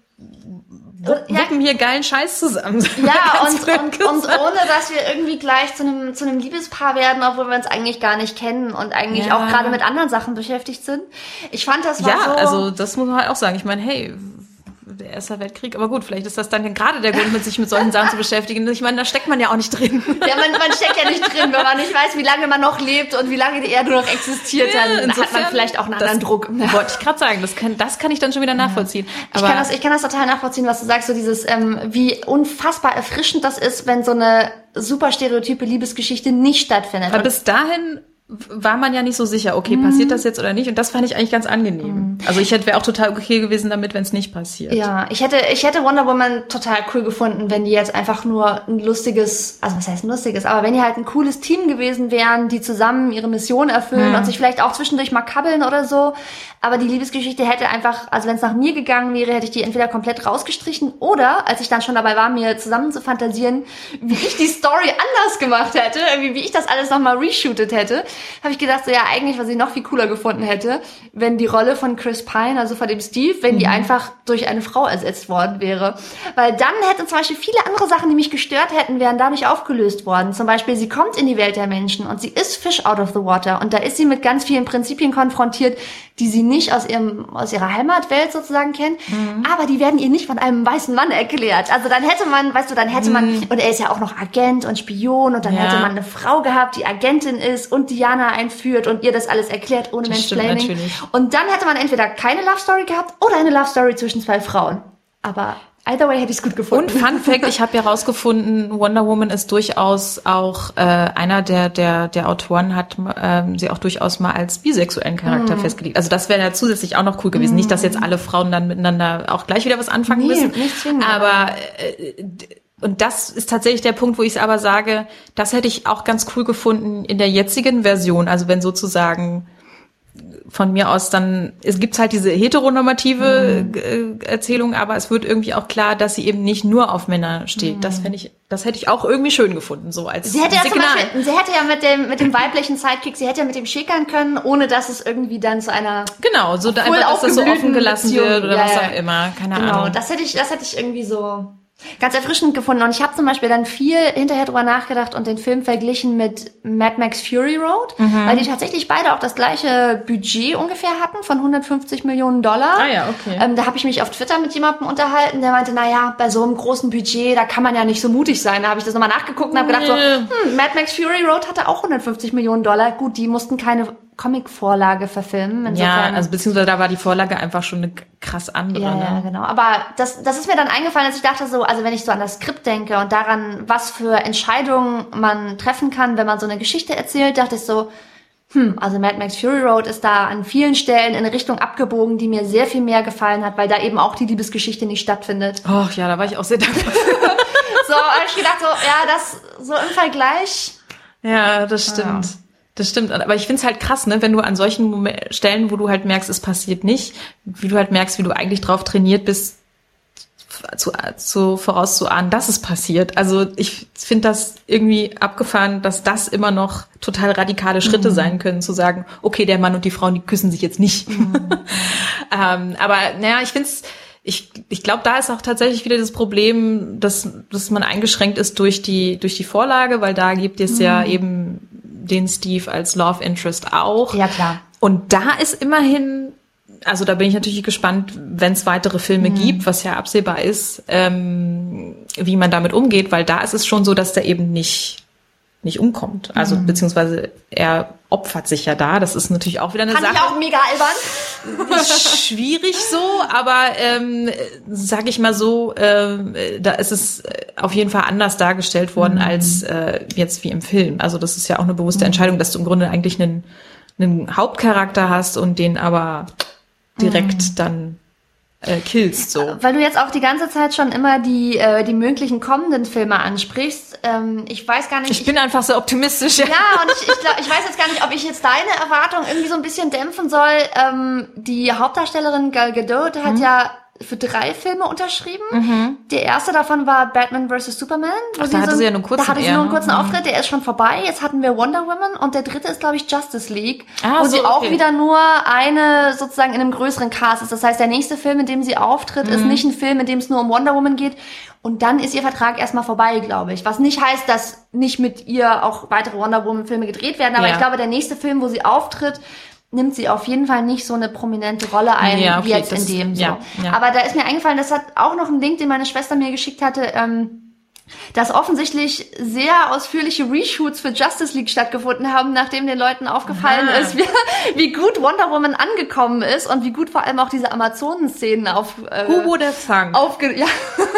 wuppen ja. hier geilen Scheiß zusammen.
Ja, und, und, und ohne, dass wir irgendwie gleich zu einem zu einem Liebespaar werden, obwohl wir uns eigentlich gar nicht kennen und eigentlich ja. auch gerade mit anderen Sachen beschäftigt sind. Ich fand, das war
ja,
so...
Ja, also das muss man halt auch sagen. Ich meine, hey, der Erste Weltkrieg, aber gut, vielleicht ist das dann gerade der Grund, mit sich mit solchen Sachen zu beschäftigen. Ich meine, da steckt man ja auch nicht drin.
Ja, man, man steckt ja nicht drin, wenn man nicht weiß, wie lange man noch lebt und wie lange die Erde noch existiert, ja, dann insofern, hat man vielleicht auch einen anderen
das,
Druck.
Wollte ich gerade sagen, das kann, das kann ich dann schon wieder nachvollziehen. Aber
ich, kann das, ich kann das total nachvollziehen, was du sagst, so dieses, ähm, wie unfassbar erfrischend das ist, wenn so eine super stereotype Liebesgeschichte nicht stattfindet.
Aber bis dahin war man ja nicht so sicher, okay, mhm. passiert das jetzt oder nicht? Und das fand ich eigentlich ganz angenehm. Mhm. Also ich hätte wäre auch total okay gewesen damit, wenn es nicht passiert.
Ja, ich hätte ich hätte Wonder Woman total cool gefunden, wenn die jetzt einfach nur ein lustiges, also was heißt ein lustiges, aber wenn die halt ein cooles Team gewesen wären, die zusammen ihre Mission erfüllen mhm. und sich vielleicht auch zwischendurch mal kabbeln oder so. Aber die Liebesgeschichte hätte einfach, also wenn es nach mir gegangen wäre, hätte ich die entweder komplett rausgestrichen oder, als ich dann schon dabei war, mir zusammen zu fantasieren, wie ich die Story anders gemacht hätte, wie, wie ich das alles nochmal reshootet hätte, habe ich gedacht, so ja, eigentlich, was ich noch viel cooler gefunden hätte, wenn die Rolle von Chris Pine, also von dem Steve, wenn mhm. die einfach durch eine Frau ersetzt worden wäre. Weil dann hätten zum Beispiel viele andere Sachen, die mich gestört hätten, wären dadurch aufgelöst worden. Zum Beispiel, sie kommt in die Welt der Menschen und sie ist Fish out of the water und da ist sie mit ganz vielen Prinzipien konfrontiert, die sie nicht aus ihrem aus ihrer Heimatwelt sozusagen kennt, mhm. aber die werden ihr nicht von einem weißen Mann erklärt. Also dann hätte man, weißt du, dann hätte man, mhm. und er ist ja auch noch Agent und Spion und dann ja. hätte man eine Frau gehabt, die Agentin ist und Diana einführt und ihr das alles erklärt ohne Mansplaining. Und dann hätte man entweder keine Love Story gehabt oder eine Love Story zwischen zwei Frauen. Aber either way hätte ich es gut gefunden.
Und Fun Fact, ich habe ja rausgefunden, Wonder Woman ist durchaus auch, äh, einer der der der Autoren hat ähm, sie auch durchaus mal als bisexuellen Charakter mm. festgelegt. Also das wäre ja zusätzlich auch noch cool gewesen. Mm. Nicht, dass jetzt alle Frauen dann miteinander auch gleich wieder was anfangen
nee,
müssen.
Nicht zwingend.
Aber äh, und das ist tatsächlich der Punkt, wo ich es aber sage, das hätte ich auch ganz cool gefunden in der jetzigen Version. Also wenn sozusagen von mir aus dann, es gibt halt diese heteronormative mhm. Erzählung, aber es wird irgendwie auch klar, dass sie eben nicht nur auf Männer steht. Mhm. Das fände ich, das hätte ich auch irgendwie schön gefunden, so als
sie hätte ja
Signal.
Zum Beispiel, sie hätte ja mit dem, mit dem weiblichen Sidekick, sie hätte ja mit dem schickern können, ohne dass es irgendwie dann zu einer,
genau, so da einfach, dass das so offen gelassen Beziehung wird oder ja, was auch immer, keine
genau,
Ahnung.
Genau, das hätte ich, das hätte ich irgendwie so ganz erfrischend gefunden. Und ich habe zum Beispiel dann viel hinterher drüber nachgedacht und den Film verglichen mit Mad Max Fury Road, mhm. weil die tatsächlich beide auch das gleiche Budget ungefähr hatten von hundertfünfzig Millionen Dollar.
Ah ja, okay.
Ähm, da habe ich mich auf Twitter mit jemandem unterhalten, der meinte, na ja, bei so einem großen Budget, da kann man ja nicht so mutig sein. Da habe ich das nochmal nachgeguckt und habe gedacht, so, hm, Mad Max Fury Road hatte auch hundertfünfzig Millionen Dollar. Gut, die mussten keine Comic-Vorlage verfilmen.
Insofern, ja, also beziehungsweise da war die Vorlage einfach schon eine krass andere.
Ja,
ne?
ja, genau. Aber das, das ist mir dann eingefallen, dass ich dachte so, also wenn ich so an das Skript denke und daran, was für Entscheidungen man treffen kann, wenn man so eine Geschichte erzählt, dachte ich so, hm, also Mad Max Fury Road ist da an vielen Stellen in eine Richtung abgebogen, die mir sehr viel mehr gefallen hat, weil da eben auch die Liebesgeschichte nicht stattfindet.
Och ja, da war ich auch sehr dankbar.
So, habe ich gedacht so, ja, das so im Vergleich.
Ja, das stimmt. Ja. Das stimmt, aber ich find's halt krass, ne, wenn du an solchen Mom- Stellen, wo du halt merkst, es passiert nicht, wie du halt merkst, wie du eigentlich drauf trainiert bist, zu, zu vorauszuahnen, dass es passiert. Also ich finde das irgendwie abgefahren, dass das immer noch total radikale Schritte mhm. sein können, zu sagen, okay, der Mann und die Frau, die küssen sich jetzt nicht. Mhm. ähm, aber naja, ich find's, ich, ich glaube, da ist auch tatsächlich wieder das Problem, dass, dass man eingeschränkt ist durch die, durch die Vorlage, weil da gibt es mhm. ja eben den Steve als Love Interest auch.
Ja, klar.
Und da ist immerhin, also da bin ich natürlich gespannt, wenn es weitere Filme mhm. gibt, was ja absehbar ist, ähm, wie man damit umgeht, weil da ist es schon so, dass der eben nicht nicht umkommt. Also mhm. beziehungsweise er opfert sich ja da. Das ist natürlich auch wieder eine
Fand
Sache.
Ich auch mega albern.
Schwierig so, aber ähm, sag ich mal so, äh, da ist es auf jeden Fall anders dargestellt worden mhm. als äh, jetzt wie im Film. Also das ist ja auch eine bewusste mhm. Entscheidung, dass du im Grunde eigentlich einen, einen Hauptcharakter hast und den aber direkt mhm. dann äh, killst. So.
Weil du jetzt auch die ganze Zeit schon immer die äh, die möglichen kommenden Filme ansprichst. Ähm, ich weiß gar nicht.
Ich bin ich, einfach so optimistisch.
Ja, ja und ich, ich, glaub, ich weiß jetzt gar nicht, ob ich jetzt deine Erwartung irgendwie so ein bisschen dämpfen soll. Ähm, die Hauptdarstellerin Gal Gadot hat mhm. ja für drei Filme unterschrieben. Mhm. Der erste davon war Batman versus. Superman.
Ach, da hatte so, sie ja nur einen kurzen,
da hatte sie nur einen kurzen Auftritt, der ist schon vorbei. Jetzt hatten wir Wonder Woman und der dritte ist, glaube ich, Justice League, ah, wo so, sie okay. auch wieder nur eine sozusagen in einem größeren Cast ist. Das heißt, der nächste Film, in dem sie auftritt, mhm. ist nicht ein Film, in dem es nur um Wonder Woman geht. Und dann ist ihr Vertrag erstmal vorbei, glaube ich. Was nicht heißt, dass nicht mit ihr auch weitere Wonder Woman-Filme gedreht werden. Aber ja. ich glaube, der nächste Film, wo sie auftritt, nimmt sie auf jeden Fall nicht so eine prominente Rolle ein, ja, okay, wie jetzt das, in dem. So. Ja, ja. Aber da ist mir eingefallen, das hat auch noch ein Link, den meine Schwester mir geschickt hatte, ähm, dass offensichtlich sehr ausführliche Reshoots für Justice League stattgefunden haben, nachdem den Leuten aufgefallen Aha. ist, wie, wie gut Wonder Woman angekommen ist und wie gut vor allem auch diese Amazonen-Szenen auf äh,
Hugo der Fang.
Aufge- ja,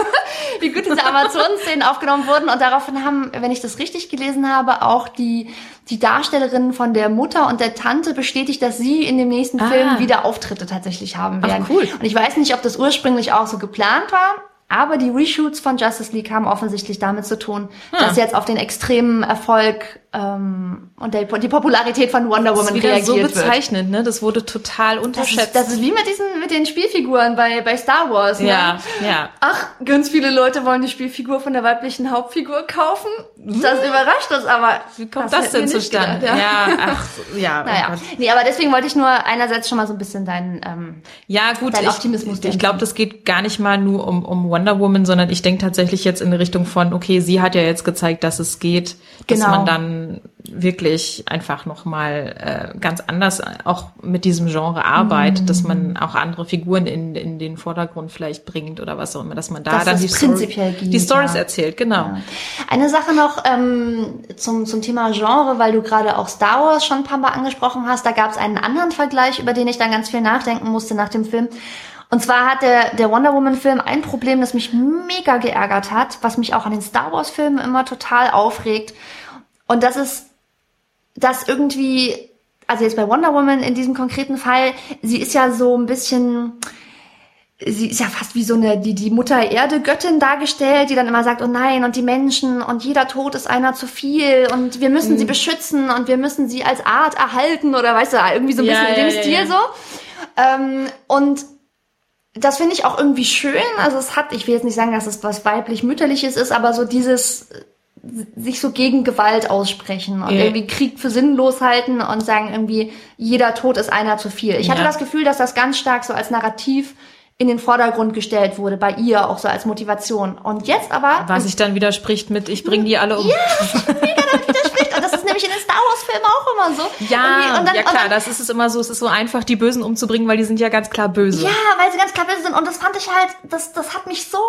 wie gut diese Amazonen-Szenen aufgenommen wurden. Und daraufhin haben, wenn ich das richtig gelesen habe, auch die die Darstellerinnen von der Mutter und der Tante bestätigt, dass sie in dem nächsten ah. Film wieder Auftritte tatsächlich haben werden.
Ach, cool.
Und ich weiß nicht, ob das ursprünglich auch so geplant war, aber die Reshoots von Justice League haben offensichtlich damit zu tun, hm. dass jetzt auf den extremen Erfolg ähm, und der, die Popularität von Wonder Woman reagiert wird. Das ist wieder so bezeichnend,
wird. Ne? Das wurde total unterschätzt.
Das ist, das ist wie mit diesen mit den Spielfiguren bei bei Star Wars. Ne?
Ja, ja.
Ach, ganz viele Leute wollen die Spielfigur von der weiblichen Hauptfigur kaufen. Das überrascht uns aber.
Wie kommt das, das denn zustande? Ja. ja, ach, ja.
Naja, oh nee, aber deswegen wollte ich nur einerseits schon mal so ein bisschen deinen ähm,
ja gut,
deinen
ich,
Optimismus.
Ich, ich glaube, das geht gar nicht mal nur um um Wonder Woman, sondern ich denke tatsächlich jetzt in die Richtung von, okay, sie hat ja jetzt gezeigt, dass es geht, dass
genau.
man dann wirklich einfach nochmal äh, ganz anders auch mit diesem Genre arbeitet, mm. dass man auch andere Figuren in in den Vordergrund vielleicht bringt oder was auch immer, dass man da
dass
dann die, Story,
geht,
die Stories
ja.
erzählt, genau. Ja.
Eine Sache noch ähm, zum zum Thema Genre, weil du gerade auch Star Wars schon ein paar Mal angesprochen hast, da gab es einen anderen Vergleich, über den ich dann ganz viel nachdenken musste nach dem Film. Und zwar hat der, der Wonder Woman-Film ein Problem, das mich mega geärgert hat, was mich auch an den Star Wars-Filmen immer total aufregt. Und das ist, dass irgendwie, also jetzt bei Wonder Woman in diesem konkreten Fall, sie ist ja so ein bisschen, sie ist ja fast wie so eine, die, die Mutter-Erde-Göttin dargestellt, die dann immer sagt, oh nein, und die Menschen, und jeder Tod ist einer zu viel, und wir müssen mhm. sie beschützen, und wir müssen sie als Art erhalten, oder weißt du, irgendwie so ein bisschen ja, in dem ja, Stil ja. so. Ähm, und das finde ich auch irgendwie schön. Also es hat, ich will jetzt nicht sagen, dass es was weiblich-mütterliches ist, aber so dieses sich so gegen Gewalt aussprechen und ja. irgendwie Krieg für sinnlos halten und sagen irgendwie, jeder Tod ist einer zu viel. Ich hatte ja. das Gefühl, dass das ganz stark so als Narrativ in den Vordergrund gestellt wurde, bei ihr auch so als Motivation. Und jetzt aber...
Was sich dann widerspricht mit, ich bringe die alle um.
Ja, mega damit widerspricht. Und das ist nämlich in den Star Wars-Filmen auch immer so.
Ja,
und dann,
ja klar,
und dann,
das ist es immer so, es ist so einfach, die Bösen umzubringen, weil die sind ja ganz klar böse.
Ja, weil sie ganz klar böse sind. Und das fand ich halt, das, das hat mich so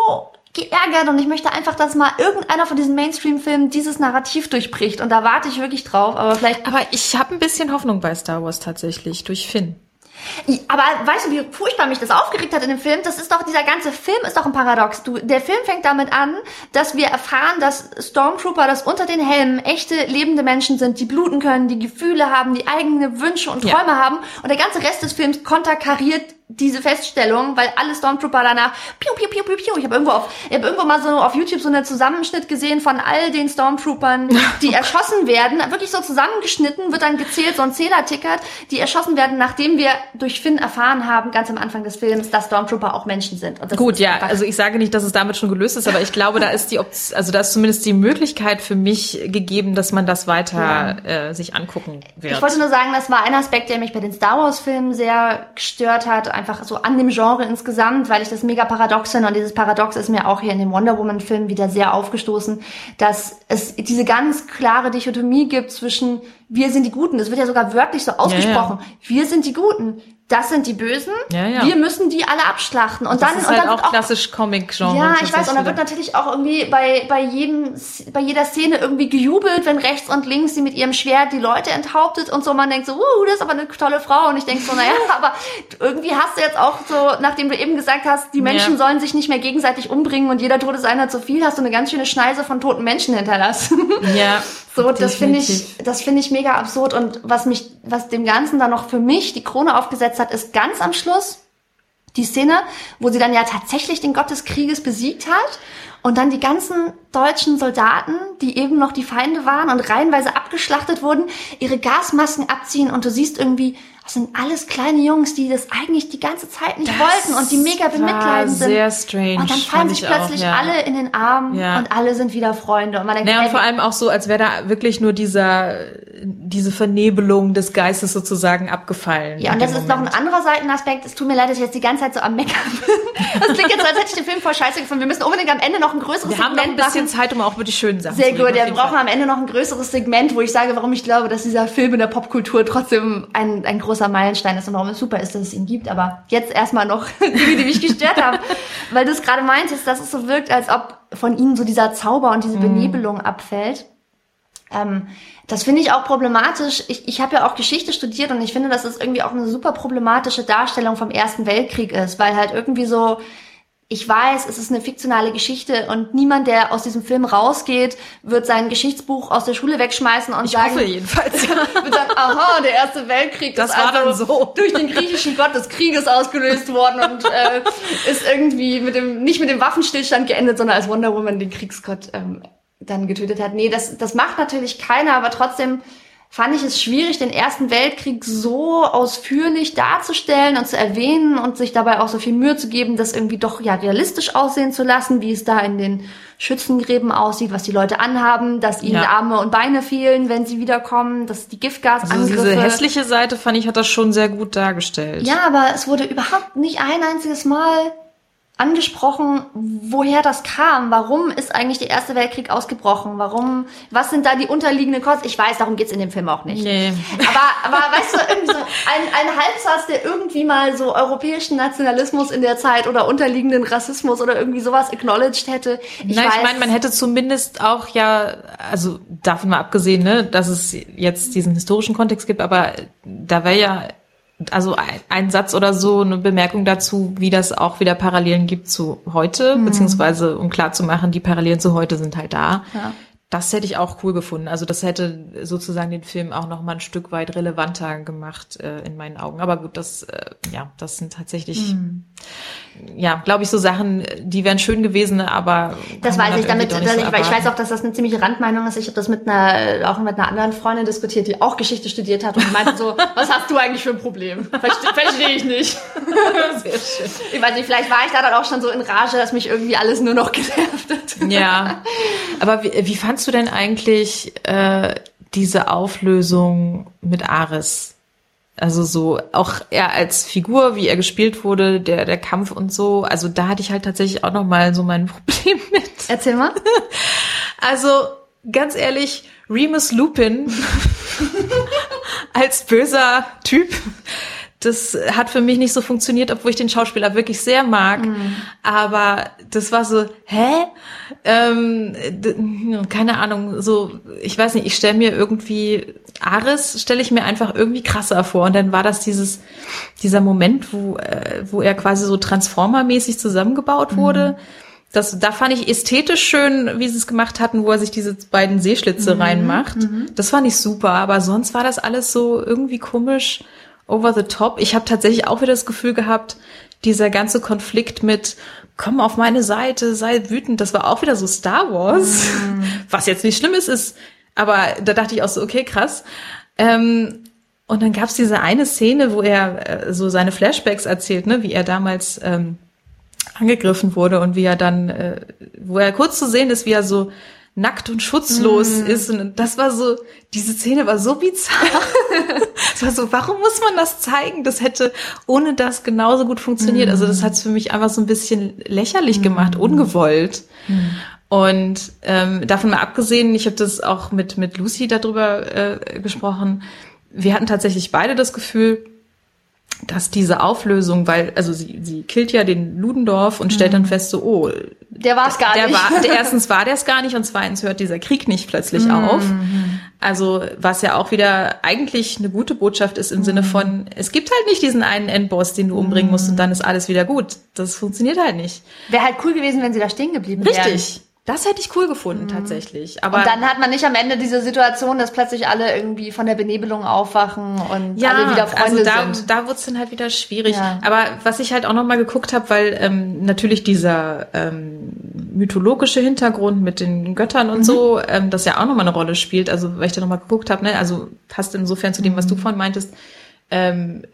geärgert und ich möchte einfach, dass mal irgendeiner von diesen Mainstream-Filmen dieses Narrativ durchbricht und da warte ich wirklich drauf, aber vielleicht...
Aber ich habe ein bisschen Hoffnung bei Star Wars tatsächlich, durch Finn.
Aber weißt du, wie furchtbar mich das aufgeregt hat in dem Film? Das ist doch, dieser ganze Film ist doch ein Paradox. Du, der Film fängt damit an, dass wir erfahren, dass Stormtrooper, dass unter den Helmen echte, lebende Menschen sind, die bluten können, die Gefühle haben, die eigene Wünsche und Träume ja. haben. Und der ganze Rest des Films konterkariert diese Feststellung, weil alle Stormtrooper danach piu, piu, piu, piu, piu. Ich habe irgendwo auf, ich habe irgendwo mal so auf YouTube so einen Zusammenschnitt gesehen von all den Stormtroopern, die erschossen werden. Wirklich so zusammengeschnitten, wird dann gezählt, so ein Zähler tickert, die erschossen werden, nachdem wir durch Finn erfahren haben, ganz am Anfang des Films, dass Stormtrooper auch Menschen sind. Und das
Gut, ja, also ich sage nicht, dass es damit schon gelöst ist, aber ich glaube, da ist die Option, also da ist zumindest die Möglichkeit für mich gegeben, dass man das weiter ja. äh, sich angucken wird.
Ich wollte nur sagen, das war ein Aspekt, der mich bei den Star Wars Filmen sehr gestört hat, einfach so an dem Genre insgesamt, weil ich das mega paradox finde und dieses Paradox ist mir auch hier in dem Wonder Woman Film wieder sehr aufgestoßen, dass es diese ganz klare Dichotomie gibt zwischen wir sind die Guten, das wird ja sogar wörtlich so ausgesprochen, ja, ja. wir sind die Guten, das sind die Bösen, ja, ja. wir müssen die alle abschlachten. Und
das
dann
ist
und
halt
dann
auch klassisch Comic-Genre.
Ja, ich weiß, und da wird natürlich auch irgendwie bei bei jedem bei jeder Szene irgendwie gejubelt, wenn rechts und links sie mit ihrem Schwert die Leute enthauptet und so. Man denkt so, uh, das ist aber eine tolle Frau. Und ich denke so, naja, aber irgendwie hast du jetzt auch so, nachdem du eben gesagt hast, die Menschen ja. sollen sich nicht mehr gegenseitig umbringen und jeder Todeseinheit zu viel, hast du eine ganz schöne Schneise von toten Menschen hinterlassen.
Ja.
So, das finde ich, das finde ich mega absurd. Und was mich, was dem Ganzen dann noch für mich die Krone aufgesetzt hat, ist ganz am Schluss die Szene, wo sie dann ja tatsächlich den Gott des Krieges besiegt hat und dann die ganzen deutschen Soldaten, die eben noch die Feinde waren und reihenweise abgeschlachtet wurden, ihre Gasmasken abziehen und du siehst irgendwie, das sind alles kleine Jungs, die das eigentlich die ganze Zeit nicht das wollten und die mega bemitleidend sind.
Sehr strange.
Und dann fallen sich plötzlich auch, ja. alle in den Arm ja. und alle sind wieder Freunde. Und man denkt,
naja, und vor allem auch so, als wäre da wirklich nur dieser, diese Vernebelung des Geistes sozusagen abgefallen.
Ja, und das ist Moment. noch ein anderer Seitenaspekt. Es tut mir leid, dass ich jetzt die ganze Zeit so am Meckern bin. Das klingt jetzt, als hätte ich den Film voll scheiße gefunden. Wir müssen unbedingt am Ende noch ein größeres
wir
Segment
machen. Wir haben noch ein bisschen
machen.
Zeit, um auch über die schönen Sachen
Sehr
zu reden.
Sehr gut, ja, wir brauchen Fall. am Ende noch ein größeres Segment, wo ich sage, warum ich glaube, dass dieser Film in der Popkultur trotzdem ein, ein großer Meilenstein ist und warum es super ist, dass es ihn gibt. Aber jetzt erstmal noch Dinge, die mich gestört haben. Weil du es gerade meintest, dass es so wirkt, als ob von ihnen so dieser Zauber und diese Benebelung mm. abfällt. Ähm, das finde ich auch problematisch. Ich, ich habe ja auch Geschichte studiert und ich finde, dass es irgendwie auch eine super problematische Darstellung vom Ersten Weltkrieg ist, weil halt irgendwie so, ich weiß, es ist eine fiktionale Geschichte und niemand, der aus diesem Film rausgeht, wird sein Geschichtsbuch aus der Schule wegschmeißen und
ich
sagen,
hoffe jedenfalls.
wird sagen, aha, der Erste Weltkrieg
das
ist
war
also
dann so.
durch den griechischen Gott des Krieges ausgelöst worden und äh, ist irgendwie mit dem nicht mit dem Waffenstillstand geendet, sondern als Wonder Woman den Kriegsgott ähm, dann getötet hat. Nee, das das macht natürlich keiner, aber trotzdem fand ich es schwierig, den Ersten Weltkrieg so ausführlich darzustellen und zu erwähnen und sich dabei auch so viel Mühe zu geben, das irgendwie doch ja realistisch aussehen zu lassen, wie es da in den Schützengräben aussieht, was die Leute anhaben, dass ihnen ja. Arme und Beine fehlen, wenn sie wiederkommen, dass die Giftgasangriffe...
Also diese hässliche Seite, fand ich, hat das schon sehr gut dargestellt.
Ja, aber es wurde überhaupt nicht ein einziges Mal angesprochen, woher das kam. Warum ist eigentlich der Erste Weltkrieg ausgebrochen? Warum, was sind da die unterliegenden Kosten? Ich weiß, darum geht's in dem Film auch nicht.
Nee.
Aber, aber weißt du, irgendwie so ein, ein Halbsatz, der irgendwie mal so europäischen Nationalismus in der Zeit oder unterliegenden Rassismus oder irgendwie sowas acknowledged hätte. Ich
Nein,
weiß,
ich meine, man hätte zumindest auch ja, also davon mal abgesehen, ne, dass es jetzt diesen historischen Kontext gibt, aber da wäre ja also ein, ein Satz oder so, eine Bemerkung dazu, wie das auch wieder Parallelen gibt zu heute, mhm. beziehungsweise um klarzumachen, die Parallelen zu heute sind halt da. Ja. Das hätte ich auch cool gefunden. Also das hätte sozusagen den Film auch noch mal ein Stück weit relevanter gemacht äh, in meinen Augen. Aber gut, das äh, ja, das sind tatsächlich mhm. ja, glaube ich, so Sachen, die wären schön gewesen, aber
das weiß ich damit, dass ich, weil ich weiß auch, dass das eine ziemliche Randmeinung ist. Ich habe das mit einer auch mit einer anderen Freundin diskutiert, die auch Geschichte studiert hat und die meinte so, was hast du eigentlich für ein Problem? Verstehe versteh ich nicht. Sehr schön. Ich weiß nicht, vielleicht war ich da dann auch schon so in Rage, dass mich irgendwie alles nur noch genervt hat.
Ja, aber wie, wie fandst du denn eigentlich äh, diese Auflösung mit Ares? Also so, auch er als Figur, wie er gespielt wurde, der der Kampf und so, also da hatte ich halt tatsächlich auch noch mal so mein Problem mit.
Erzähl mal.
Also, ganz ehrlich, Remus Lupin als böser Typ, das hat für mich nicht so funktioniert, obwohl ich den Schauspieler wirklich sehr mag. Mhm. Aber das war so, hä? Ähm, d- keine Ahnung, so, ich weiß nicht, ich stelle mir irgendwie, Ares stelle ich mir einfach irgendwie krasser vor. Und dann war das dieses, dieser Moment, wo, äh, wo er quasi so Transformer-mäßig zusammengebaut wurde. Mhm. Das, da fand ich ästhetisch schön, wie sie es gemacht hatten, wo er sich diese beiden Seeschlitze mhm. reinmacht. Mhm. Das fand ich super, aber sonst war das alles so irgendwie komisch. Over the top. Ich habe tatsächlich auch wieder das Gefühl gehabt, dieser ganze Konflikt mit komm auf meine Seite, sei wütend, das war auch wieder so Star Wars. Mm. Was jetzt nicht schlimm ist, ist, aber da dachte ich auch so, okay, krass. Ähm, und dann gab's diese eine Szene, wo er äh, so seine Flashbacks erzählt, ne, wie er damals ähm, angegriffen wurde und wie er dann, äh, wo er kurz zu sehen ist, wie er so nackt und schutzlos mm. ist. Und das war so, diese Szene war so bizarr. Es war so, warum muss man das zeigen? Das hätte ohne das genauso gut funktioniert. Mm. Also das hat es für mich einfach so ein bisschen lächerlich mm. gemacht, ungewollt. Mm. Und ähm, davon mal abgesehen, ich habe das auch mit mit Lucy darüber äh, gesprochen, wir hatten tatsächlich beide das Gefühl, dass diese Auflösung, weil, also sie, sie killt ja den Ludendorff und stellt dann fest, so, oh,
der war es gar
der
nicht.
War, der, erstens war der es gar nicht und zweitens hört dieser Krieg nicht plötzlich mm. auf. Also, was ja auch wieder eigentlich eine gute Botschaft ist im mm. Sinne von, es gibt halt nicht diesen einen Endboss, den du umbringen mm. musst und dann ist alles wieder gut. Das funktioniert halt nicht.
Wäre halt cool gewesen, wenn sie da stehen geblieben wären.
Richtig. Das hätte ich cool gefunden, mhm. tatsächlich. Aber
und dann hat man nicht am Ende diese Situation, dass plötzlich alle irgendwie von der Benebelung aufwachen und
ja,
alle wieder Freunde
also da,
sind.
da wurde es dann halt wieder schwierig.
Ja.
Aber was ich halt auch nochmal geguckt habe, weil ähm, natürlich dieser ähm, mythologische Hintergrund mit den Göttern und mhm. so, ähm, das ja auch nochmal eine Rolle spielt. Also weil ich da nochmal geguckt habe, ne, also passt insofern zu dem, was du vorhin meintest. Ähm,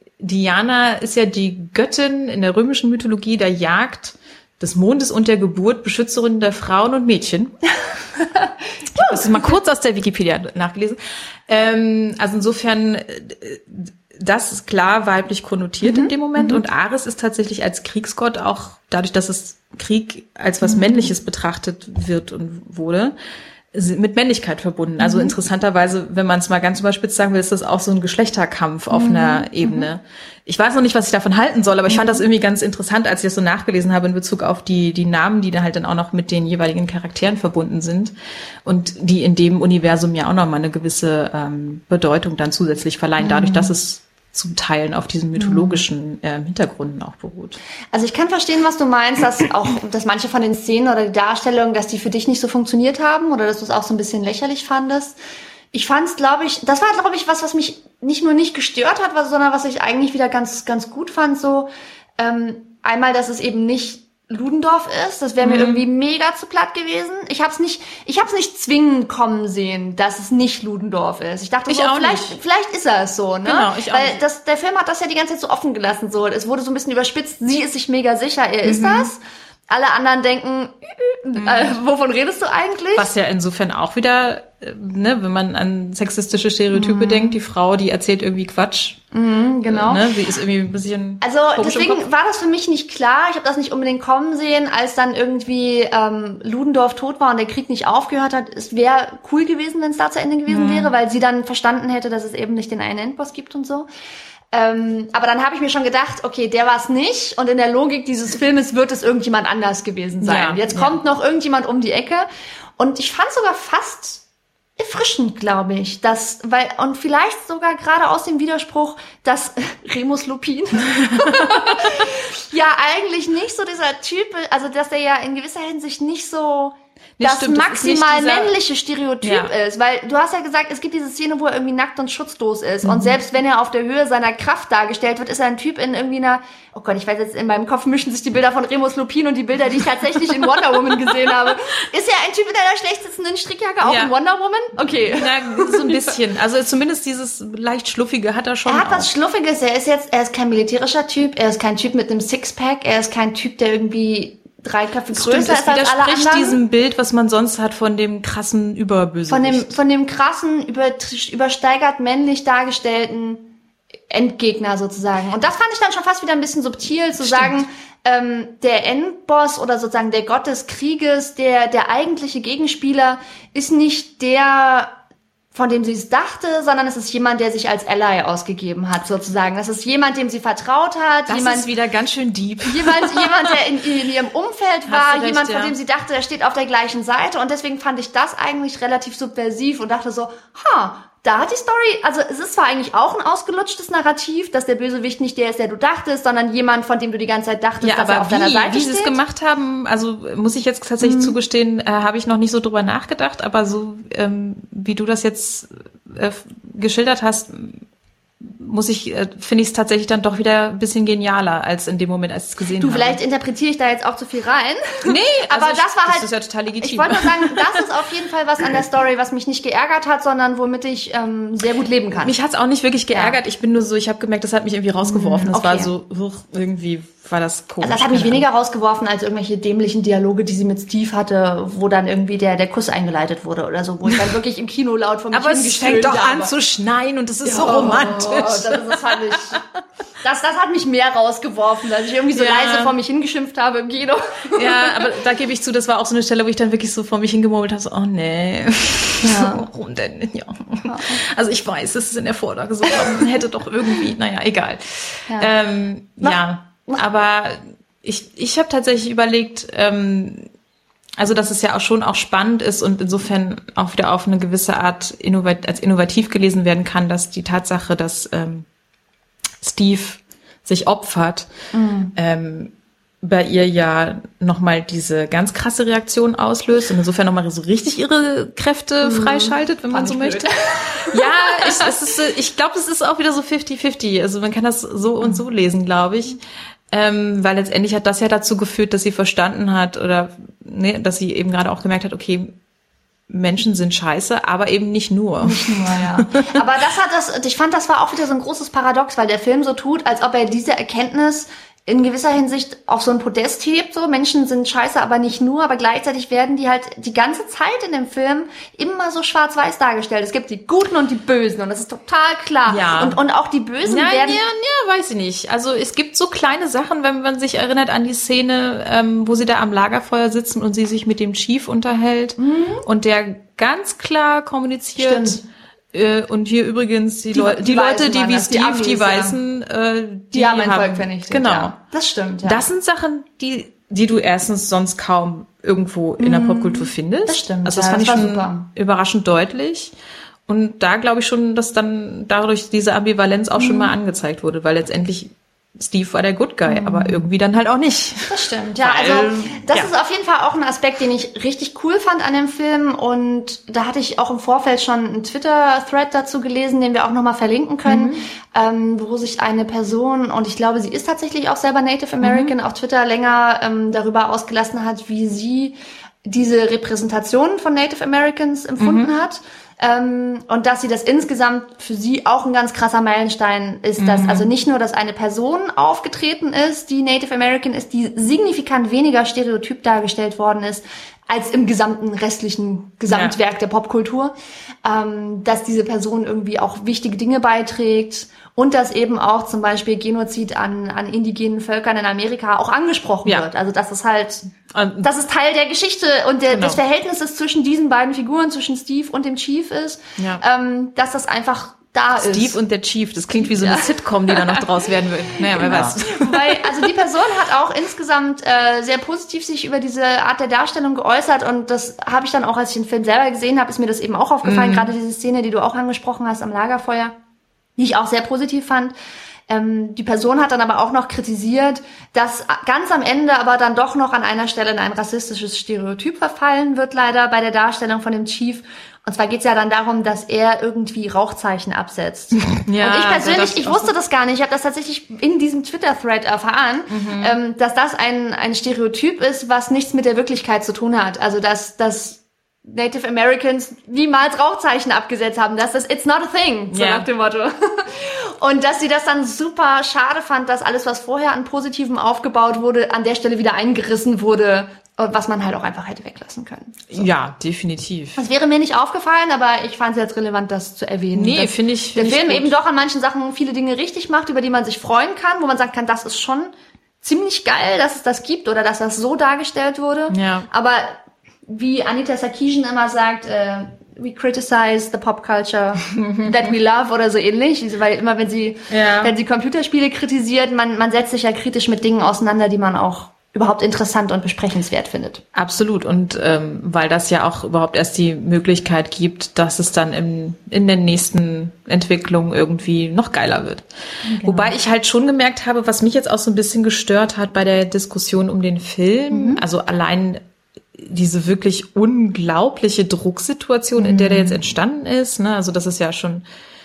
Diana ist ja die Göttin in der römischen Mythologie der Jagd, des Mondes und der Geburt, Beschützerin der Frauen und Mädchen. Das ist mal kurz aus der Wikipedia nachgelesen. Ähm, also insofern, das ist klar weiblich konnotiert mhm. in dem Moment. Mhm. Und Ares ist tatsächlich als Kriegsgott auch, dadurch, dass es Krieg als was mhm. Männliches betrachtet wird und wurde, mit Männlichkeit verbunden. Also mhm. interessanterweise, wenn man es mal ganz überspitzt sagen will, ist das auch so ein Geschlechterkampf auf mhm. einer Ebene. Mhm. Ich weiß noch nicht, was ich davon halten soll, aber ich fand das irgendwie ganz interessant, als ich das so nachgelesen habe in Bezug auf die die Namen, die da halt dann auch noch mit den jeweiligen Charakteren verbunden sind und die in dem Universum ja auch noch mal eine gewisse ähm, Bedeutung dann zusätzlich verleihen, dadurch, dass es zum Teilen auf diesen mythologischen äh, Hintergründen auch beruht.
Also ich kann verstehen, was du meinst, dass auch, dass manche von den Szenen oder die Darstellungen, dass die für dich nicht so funktioniert haben oder dass du es auch so ein bisschen lächerlich fandest. Ich fand es, glaube ich, das war, glaube ich, was, was mich nicht nur nicht gestört hat, was, sondern was ich eigentlich wieder ganz, ganz gut fand. So ähm, einmal, dass es eben nicht Ludendorff ist, das wäre mir mhm. irgendwie mega zu platt gewesen. Ich hab's nicht, ich hab's nicht zwingend kommen sehen, dass es nicht Ludendorff ist. Ich dachte,
ich
so,
auch
vielleicht,
nicht.
vielleicht ist er es so, ne?
Genau, ich auch
Weil
nicht.
das, der Film hat das ja die ganze Zeit so offen gelassen, so. Es wurde so ein bisschen überspitzt. Sie ist sich mega sicher, er ist mhm. das. Alle anderen denken, mhm. äh, wovon redest du eigentlich?
Was ja insofern auch wieder, ne, wenn man an sexistische Stereotype mhm. denkt, die Frau, die erzählt irgendwie Quatsch.
Mhm, genau.
Ne, sie ist irgendwie ein bisschen
Also deswegen war das für mich nicht klar. Ich habe das nicht unbedingt kommen sehen, als dann irgendwie ähm, Ludendorff tot war und der Krieg nicht aufgehört hat. Es wäre cool gewesen, wenn es da zu Ende gewesen mhm. wäre, weil sie dann verstanden hätte, dass es eben nicht den einen Endboss gibt und so. Ähm, aber dann habe ich mir schon gedacht, okay, der war es nicht und in der Logik dieses Filmes wird es irgendjemand anders gewesen sein. Ja, Jetzt ja. kommt noch irgendjemand um die Ecke und ich fand sogar fast erfrischend, glaube ich, dass, weil, und vielleicht sogar gerade aus dem Widerspruch, dass Remus Lupin ja eigentlich nicht so dieser Typ, also dass er ja in gewisser Hinsicht nicht so
Nee,
das
stimmt,
maximal
das dieser,
männliche Stereotyp
ja.
ist, weil du hast ja gesagt, es gibt diese Szene, wo er irgendwie nackt und schutzlos ist mhm. und selbst wenn er auf der Höhe seiner Kraft dargestellt wird, ist er ein Typ in irgendwie einer, oh Gott, ich weiß jetzt, in meinem Kopf mischen sich die Bilder von Remus Lupin und die Bilder, die ich tatsächlich in Wonder Woman gesehen habe. Ist er ein Typ in einer schlecht sitzenden Strickjacke auch ja. in Wonder Woman? Okay.
Na, so ein bisschen, also zumindest dieses leicht Schluffige hat er schon.
Er hat
auch.
was Schluffiges, er ist jetzt, er ist kein militärischer Typ, er ist kein Typ mit einem Sixpack, er ist kein Typ, der irgendwie drei Köpfe größer
Stimmt, es
ist als alle
widerspricht
anderen.
diesem Bild, was man sonst hat von dem krassen Überbösewicht.
Von dem, von dem krassen, über, übersteigert männlich dargestellten Endgegner sozusagen. Und das fand ich dann schon fast wieder ein bisschen subtil, zu
Stimmt.
sagen, ähm, der Endboss oder sozusagen der Gott des Krieges, der, der eigentliche Gegenspieler ist nicht der von dem sie es dachte, sondern es ist jemand, der sich als Ally ausgegeben hat, sozusagen. Das ist jemand, dem sie vertraut hat.
Das
jemand,
ist wieder ganz schön deep.
Jemand, jemand der in, in ihrem Umfeld war,
recht,
jemand,
ja.
von dem sie dachte, er steht auf der gleichen Seite. Und deswegen fand ich das eigentlich relativ subversiv und dachte so, ha, da hat die Story, also es ist zwar eigentlich auch ein ausgelutschtes Narrativ, dass der Bösewicht nicht der ist, der du dachtest, sondern jemand, von dem du die ganze Zeit dachtest,
ja,
dass er auf
wie,
deiner Seite
wie
steht.
sie es gemacht haben, also muss ich jetzt tatsächlich mhm. zugestehen, äh, habe ich noch nicht so drüber nachgedacht, aber so ähm, wie du das jetzt äh, geschildert hast, muss ich, äh, finde ich es tatsächlich dann doch wieder ein bisschen genialer als in dem Moment, als ich es gesehen
du,
habe.
Du, vielleicht interpretiere ich da jetzt auch zu viel rein.
Nee, also
aber
ich,
das war halt,
das ist ja total legitim.
Ich wollte nur sagen, das ist auf jeden Fall was an der Story, was mich nicht geärgert hat, sondern womit ich ähm, sehr gut leben kann.
Mich hat's auch nicht wirklich geärgert. Ja. Ich bin nur so, ich habe gemerkt, das hat mich irgendwie rausgeworfen. Das
okay.
war so, uch, irgendwie war das komisch.
Also das hat mich weniger rausgeworfen als irgendwelche dämlichen Dialoge, die sie mit Steve hatte, wo dann irgendwie der der Kuss eingeleitet wurde oder so, wo ich dann wirklich im Kino laut von mir
aber es fängt doch an zu schneien und es ist ja, so romantisch.
Oh, das, das, fand ich, das, das hat mich mehr rausgeworfen, als ich irgendwie so ja. leise vor mich hingeschimpft habe im Kino.
Ja, aber da gebe ich zu, das war auch so eine Stelle, wo ich dann wirklich so vor mich hingemurmelt habe, so, oh nee, ja. warum denn? Ja. Also ich weiß, es ist in der Vorlage so, man hätte doch irgendwie, naja, egal. Ja, ähm, ja. aber ich ich habe tatsächlich überlegt, ähm, also dass es ja auch schon auch spannend ist und insofern auch wieder auf eine gewisse Art innovat- als innovativ gelesen werden kann, dass die Tatsache, dass ähm, Steve sich opfert, mhm. ähm, bei ihr ja nochmal diese ganz krasse Reaktion auslöst und insofern nochmal so richtig ihre Kräfte mhm. freischaltet, wenn man so möchte. Ja, ich, es ist, ich glaube, es ist auch wieder so fifty fifty. Also man kann das so und so lesen, glaube ich. Ähm, weil letztendlich hat das ja dazu geführt, dass sie verstanden hat oder ne, dass sie eben gerade auch gemerkt hat, okay, Menschen sind scheiße, aber eben nicht nur.
Nicht nur, ja. Aber das hat das, ich fand, das war auch wieder so ein großes Paradox, weil der Film so tut, als ob er diese Erkenntnis in gewisser Hinsicht auf so ein Podest hebt, so Menschen sind scheiße, aber nicht nur, aber gleichzeitig werden die halt die ganze Zeit in dem Film immer so schwarz-weiß dargestellt. Es gibt die Guten und die Bösen und das ist total klar.
Ja.
Und und auch die Bösen
ja,
werden...
Ja, ja, weiß ich nicht. Also es gibt so kleine Sachen, wenn man sich erinnert an die Szene, ähm, wo sie da am Lagerfeuer sitzen und sie sich mit dem Chief unterhält mhm. und der ganz klar kommuniziert...
Stimmt.
Und hier übrigens die,
die,
Leu- die,
die
Leute, die wie
das,
Steve,
die,
die Weißen, äh, die,
die haben
ein
Volk vernichtet.
Genau.
Ja. Das stimmt, ja.
Das sind Sachen, die die du erstens sonst kaum irgendwo in der Popkultur findest.
Das stimmt.
Also das
ja,
fand
das
ich schon
super.
überraschend deutlich. Und da glaube ich schon, dass dann dadurch diese Ambivalenz auch mhm. schon mal angezeigt wurde, weil letztendlich Steve war der Good Guy, mhm. aber irgendwie dann halt auch nicht.
Das stimmt, ja. Weil, also das ja. ist auf jeden Fall auch ein Aspekt, den ich richtig cool fand an dem Film. Und da hatte ich auch im Vorfeld schon einen Twitter-Thread dazu gelesen, den wir auch nochmal verlinken können, mhm. ähm, wo sich eine Person, und ich glaube, sie ist tatsächlich auch selber Native American, mhm. auf Twitter länger ähm, darüber ausgelassen hat, wie sie diese Repräsentation von Native Americans empfunden mhm. hat. Ähm, und dass sie das insgesamt für sie auch ein ganz krasser Meilenstein ist, mhm. dass also nicht nur, dass eine Person aufgetreten ist, die Native American ist, die signifikant weniger stereotyp dargestellt worden ist, als im gesamten restlichen Gesamtwerk ja. der Popkultur, ähm, dass diese Person irgendwie auch wichtige Dinge beiträgt und dass eben auch zum Beispiel Genozid an, an indigenen Völkern in Amerika auch angesprochen ja. wird. Also das ist halt, das ist Teil der Geschichte und der, genau. des Verhältnisses zwischen diesen beiden Figuren, zwischen Steve und dem Chief ist, ja. ähm, dass das einfach da
Steve
ist.
Steve und der Chief, das klingt wie so eine ja. Sitcom, die da noch draus werden will. Naja, wer
genau.
weiß.
Weil, also die Person hat auch insgesamt äh, sehr positiv sich über diese Art der Darstellung geäußert und das habe ich dann auch, als ich den Film selber gesehen habe, ist mir das eben auch aufgefallen, mhm. gerade diese Szene, die du auch angesprochen hast am Lagerfeuer, die ich auch sehr positiv fand. Ähm, die Person hat dann aber auch noch kritisiert, dass ganz am Ende aber dann doch noch an einer Stelle in ein rassistisches Stereotyp verfallen wird, leider bei der Darstellung von dem Chief. Und zwar geht's ja dann darum, dass er irgendwie Rauchzeichen absetzt. Ja, und ich persönlich, ich wusste das gar nicht. Ich habe das tatsächlich in diesem Twitter-Thread erfahren, mhm. ähm, dass das ein ein Stereotyp ist, was nichts mit der Wirklichkeit zu tun hat. Also dass dass Native Americans niemals Rauchzeichen abgesetzt haben. Das ist it's not a thing, so yeah. nach dem Motto. Und dass sie das dann super schade fand, dass alles, was vorher an Positivem aufgebaut wurde, an der Stelle wieder eingerissen wurde, was man halt auch einfach hätte weglassen können. So.
Ja, definitiv.
Das wäre mir nicht aufgefallen, aber ich fand es jetzt relevant, das zu erwähnen.
Nee, finde ich.
Der
find
Film
ich
eben doch an manchen Sachen viele Dinge richtig macht, über die man sich freuen kann, wo man sagen kann, das ist schon ziemlich geil, dass es das gibt oder dass das so dargestellt wurde.
Ja.
Aber wie Anita Sarkeesian immer sagt, äh, we criticize the pop culture that we love oder so ähnlich, weil immer wenn sie ja. wenn sie Computerspiele kritisiert, man man setzt sich ja kritisch mit Dingen auseinander, die man auch überhaupt interessant und besprechenswert findet.
Absolut. Und ähm, weil das ja auch überhaupt erst die Möglichkeit gibt, dass es dann im, in den nächsten Entwicklungen irgendwie noch geiler wird. Genau. Wobei ich halt schon gemerkt habe, was mich jetzt auch so ein bisschen gestört hat bei der Diskussion um den Film, mhm. also allein diese wirklich unglaubliche Drucksituation, mhm. in der der jetzt entstanden ist, ne? Also dass es ja schon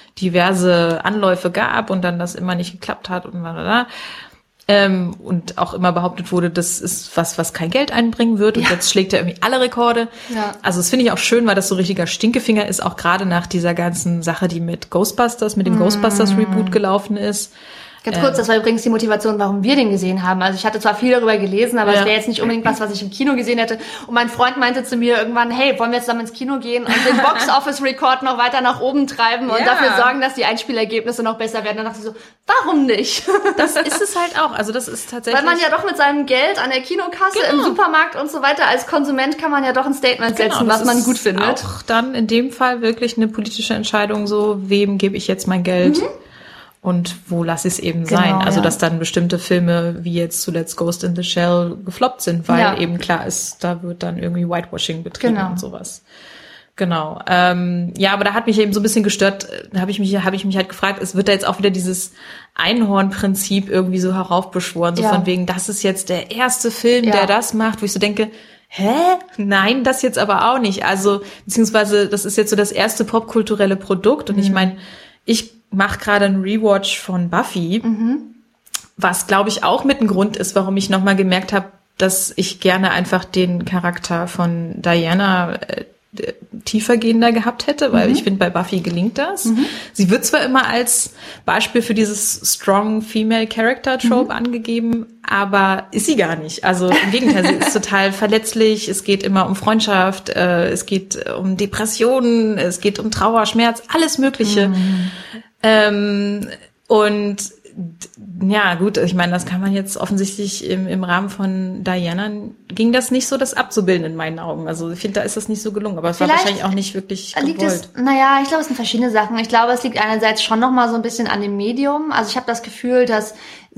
diverse Anläufe gab und dann das immer nicht geklappt hat und da. Ähm, und auch immer behauptet wurde, das ist was, was kein Geld einbringen wird. Und ja. jetzt schlägt er irgendwie alle Rekorde. Ja. Also das finde ich auch schön, weil das so richtiger Stinkefinger ist, auch gerade nach dieser ganzen Sache, die mit Ghostbusters, mit dem mm. Ghostbusters-Reboot gelaufen ist.
Ganz kurz, das war übrigens die Motivation, warum wir den gesehen haben. Also ich hatte zwar viel darüber gelesen, aber es ja. wäre jetzt nicht unbedingt was, was ich im Kino gesehen hätte. Und mein Freund meinte zu mir irgendwann, hey, wollen wir zusammen ins Kino gehen und den Box-Office-Record noch weiter nach oben treiben und ja. dafür sorgen, dass die Einspielergebnisse noch besser werden. Dann dachte ich so, warum nicht?
Das ist es halt auch. Also das ist tatsächlich...
Weil man ja doch mit seinem Geld an der Kinokasse, genau. im Supermarkt und so weiter, als Konsument kann man ja doch ein Statement
genau,
setzen, was man gut findet.
Auch dann in dem Fall wirklich eine politische Entscheidung, so, wem gebe ich jetzt mein Geld? Mhm. Und wo lasse ich es eben genau, sein? Also, ja. dass dann bestimmte Filme, wie jetzt zuletzt Ghost in the Shell, gefloppt sind, weil ja. eben klar ist, da wird dann irgendwie Whitewashing betrieben genau. und sowas. Genau. Ähm, ja, aber da hat mich eben so ein bisschen gestört, da habe ich mich, habe ich mich halt gefragt, es wird da jetzt auch wieder dieses Einhorn-Prinzip irgendwie so heraufbeschworen, so ja. von wegen, das ist jetzt der erste Film, ja. der das macht, wo ich so denke, hä? Nein, das jetzt aber auch nicht. Also, beziehungsweise, das ist jetzt so das erste popkulturelle Produkt und mhm. ich meine, ich mache gerade einen Rewatch von Buffy, mhm. was, glaube ich, auch mit ein Grund ist, warum ich nochmal gemerkt habe, dass ich gerne einfach den Charakter von Diana äh, tiefergehender gehabt hätte, weil mhm. ich finde, bei Buffy gelingt das. Mhm. Sie wird zwar immer als Beispiel für dieses strong female character trope mhm. angegeben, aber ist sie gar nicht. Also im Gegenteil, sie ist total verletzlich, es geht immer um Freundschaft, äh, es geht um Depressionen, es geht um Trauer, Schmerz, alles Mögliche. Mhm. Ähm, und ja, gut, ich meine, das kann man jetzt offensichtlich im, im Rahmen von Diana, ging das nicht so, das abzubilden in meinen Augen. Also ich finde, da ist das nicht so gelungen, aber es Vielleicht war wahrscheinlich auch nicht wirklich gewollt.
Liegt es, naja, ich glaube, es sind verschiedene Sachen. Ich glaube, es liegt einerseits schon nochmal so ein bisschen an dem Medium. Also ich habe das Gefühl, dass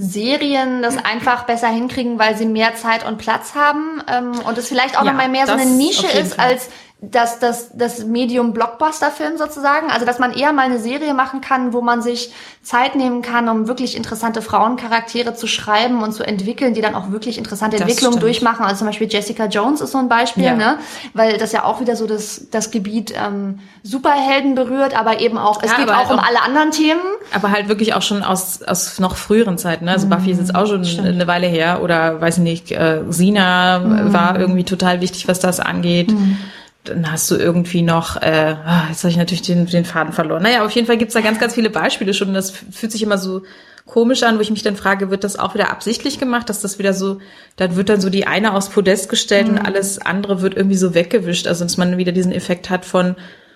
Serien das einfach besser hinkriegen, weil sie mehr Zeit und Platz haben ähm, und es vielleicht auch ja, nochmal mehr so eine Nische ist Fall. als das, das, das Medium Blockbuster-Film sozusagen, also dass man eher mal eine Serie machen kann, wo man sich Zeit nehmen kann, um wirklich interessante Frauencharaktere zu schreiben und zu entwickeln, die dann auch wirklich interessante das Entwicklungen stimmt. durchmachen. Also zum Beispiel Jessica Jones ist so ein Beispiel, ja. ne, weil das ja auch wieder so das, das Gebiet ähm, Superhelden berührt, aber eben auch, es ja, geht auch halt um auch, alle anderen Themen.
Aber halt wirklich auch schon aus, aus noch früheren Zeiten, ne? Also mhm. Buffy ist jetzt auch schon stimmt. eine Weile her oder weiß ich nicht, äh, Sina mhm. war irgendwie total wichtig, was das angeht. Mhm. Dann hast du irgendwie noch, äh, jetzt habe ich natürlich den, den Faden verloren. Naja, auf jeden Fall gibt's da ganz, ganz viele Beispiele schon. Und das fühlt sich immer so komisch an, wo ich mich dann frage, wird das auch wieder absichtlich gemacht, dass das wieder so, dann wird dann so die eine aufs Podest gestellt mhm. und alles andere wird irgendwie so weggewischt. Also dass man wieder diesen Effekt hat von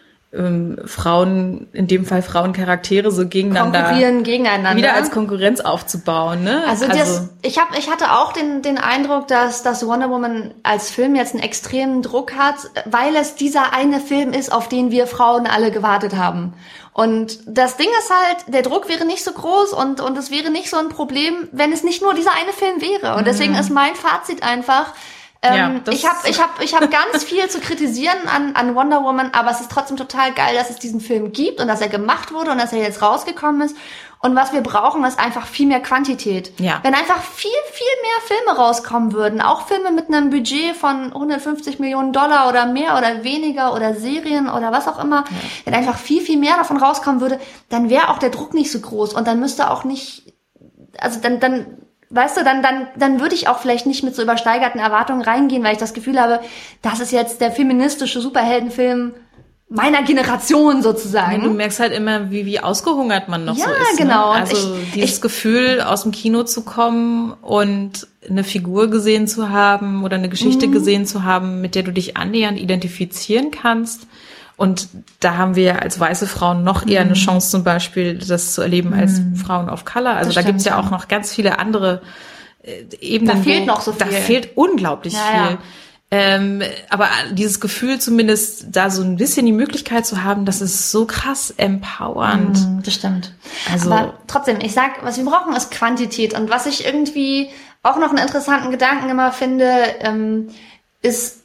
ähm, Frauen, in dem Fall Frauencharaktere so gegeneinander.
Konkurrieren gegeneinander.
Wieder als Konkurrenz aufzubauen, ne?
Also, also das, ich hab, ich hatte auch den, den Eindruck, dass, dass Wonder Woman als Film jetzt einen extremen Druck hat, weil es dieser eine Film ist, auf den wir Frauen alle gewartet haben. Und das Ding ist halt, der Druck wäre nicht so groß und, und es wäre nicht so ein Problem, wenn es nicht nur dieser eine Film wäre. Und deswegen mhm. ist mein Fazit einfach, Ähm, ja, ich habe ich hab, ich hab ganz viel zu kritisieren an, an Wonder Woman, aber es ist trotzdem total geil, dass es diesen Film gibt und dass er gemacht wurde und dass er jetzt rausgekommen ist. Und was wir brauchen, ist einfach viel mehr Quantität. Ja. Wenn einfach viel, viel mehr Filme rauskommen würden, auch Filme mit einem Budget von hundertfünfzig Millionen Dollar oder mehr oder weniger oder Serien oder was auch immer, ja. wenn einfach viel, viel mehr davon rauskommen würde, dann wäre auch der Druck nicht so groß und dann müsste auch nicht, also dann, dann, weißt du, dann, dann, dann würde ich auch vielleicht nicht mit so übersteigerten Erwartungen reingehen, weil ich das Gefühl habe, das ist jetzt der feministische Superheldenfilm meiner Generation sozusagen.
Du merkst halt immer, wie, wie ausgehungert man noch
ja,
so ist.
Genau.
Ne? Also ich, dieses ich, Gefühl, aus dem Kino zu kommen und eine Figur gesehen zu haben oder eine Geschichte mhm. gesehen zu haben, mit der du dich annähernd identifizieren kannst. Und da haben wir als weiße Frauen noch eher eine Chance, zum Beispiel das zu erleben als Frauen of Color. Also das da gibt's ja auch noch ganz viele andere äh, Ebenen.
Da fehlt noch so viel.
Da fehlt unglaublich
ja,
viel.
Ja.
Ähm, aber dieses Gefühl zumindest, da so ein bisschen die Möglichkeit zu haben, das ist so krass empowernd.
Mm, das stimmt.
Also,
aber trotzdem, ich sag, was wir brauchen, ist Quantität. Und was ich irgendwie auch noch einen interessanten Gedanken immer finde, ähm, ist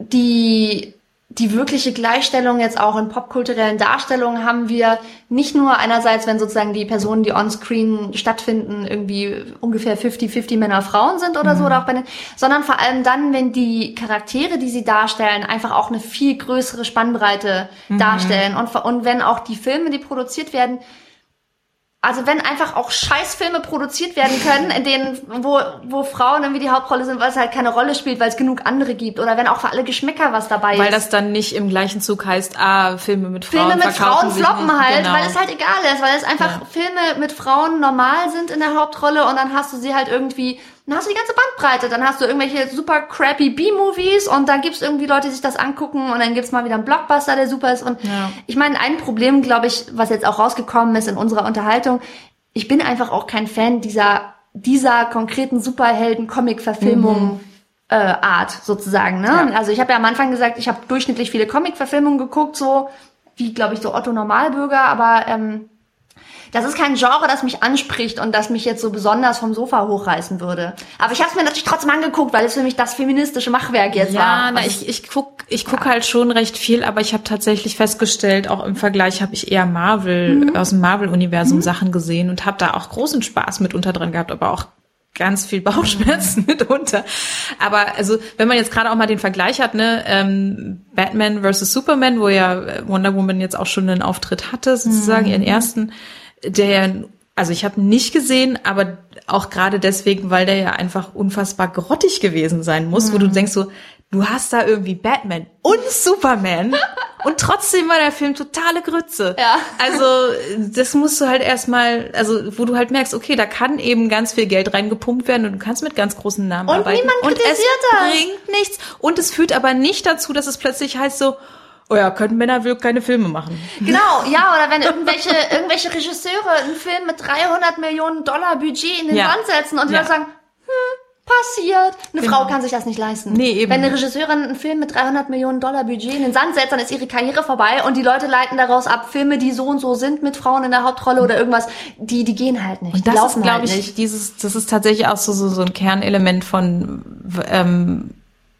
die die wirkliche Gleichstellung jetzt auch in popkulturellen Darstellungen haben wir nicht nur einerseits, wenn sozusagen die Personen, die on-screen stattfinden, irgendwie ungefähr fifty fifty Männer, Frauen sind oder mhm. so, oder auch bei den, sondern vor allem dann, wenn die Charaktere, die sie darstellen, einfach auch eine viel größere Spannbreite mhm. darstellen und, und wenn auch die Filme, die produziert werden, also wenn einfach auch Scheißfilme produziert werden können, in denen, wo, wo Frauen irgendwie die Hauptrolle sind, weil es halt keine Rolle spielt, weil es genug andere gibt. Oder wenn auch für alle Geschmäcker was dabei ist.
Weil das dann nicht im gleichen Zug heißt, ah, Filme mit Frauen
Filme mit Frauen floppen
nicht.
halt,
Genau.
weil es halt egal ist. Weil es einfach ja. Filme mit Frauen normal sind in der Hauptrolle und dann hast du sie halt irgendwie, dann hast du die ganze Bandbreite. Dann hast du irgendwelche super crappy B-Movies und dann gibt's irgendwie Leute, die sich das angucken und dann gibt's mal wieder einen Blockbuster, der super ist. Und
ja.
ich meine, ein Problem, glaube ich, was jetzt auch rausgekommen ist in unserer Unterhaltung, ich bin einfach auch kein Fan dieser dieser konkreten Superhelden-Comic-Verfilmung mhm. äh, Art sozusagen. Ne? Ja. Also ich habe ja am Anfang gesagt, ich habe durchschnittlich viele Comic-Verfilmungen geguckt, so wie, glaube ich, so Otto Normalbürger, aber ähm, das ist kein Genre, das mich anspricht und das mich jetzt so besonders vom Sofa hochreißen würde. Aber ich habe es mir natürlich trotzdem angeguckt, weil es für mich das feministische Machwerk jetzt
ja,
war.
Ja, na, ich ich guck ich guck ja. halt schon recht viel, aber ich habe tatsächlich festgestellt, auch im Vergleich habe ich eher Marvel mhm. aus dem Marvel-Universum mhm. Sachen gesehen und habe da auch großen Spaß mitunter dran gehabt, aber auch ganz viel Bauchschmerzen mhm. mitunter. Aber also, wenn man jetzt gerade auch mal den Vergleich hat, ne, ähm, Batman versus Superman, wo ja Wonder Woman jetzt auch schon einen Auftritt hatte, sozusagen, mhm. ihren ersten, der, also ich habe ihn nicht gesehen, aber auch gerade deswegen, weil der ja einfach unfassbar grottig gewesen sein muss, mhm. wo du denkst so, du hast da irgendwie Batman und Superman und trotzdem war der Film totale Grütze.
Ja.
Also das musst du halt erstmal, also wo du halt merkst, okay, da kann eben ganz viel Geld reingepumpt werden und du kannst mit ganz großen Namen
und
arbeiten.
Niemand
und es
das.
bringt nichts. Und es führt aber nicht dazu, dass es plötzlich heißt so, oh ja, können Männer wirklich keine Filme machen.
Genau, ja, oder wenn irgendwelche irgendwelche Regisseure einen Film mit dreihundert Millionen Dollar Budget in den
ja.
Sand setzen und die
ja.
dann sagen, hm, passiert. Eine
genau.
Frau kann sich das nicht leisten.
Nee, eben.
Wenn eine Regisseurin einen Film mit dreihundert Millionen Dollar Budget in den Sand setzt, dann ist ihre Karriere vorbei und die Leute leiten daraus ab, Filme, die so und so sind mit Frauen in der Hauptrolle oder irgendwas, die die gehen halt nicht.
Und
die
das
laufen
ist, glaube
halt
ich,
nicht.
dieses, das ist tatsächlich auch so, so, so ein Kernelement von, ähm,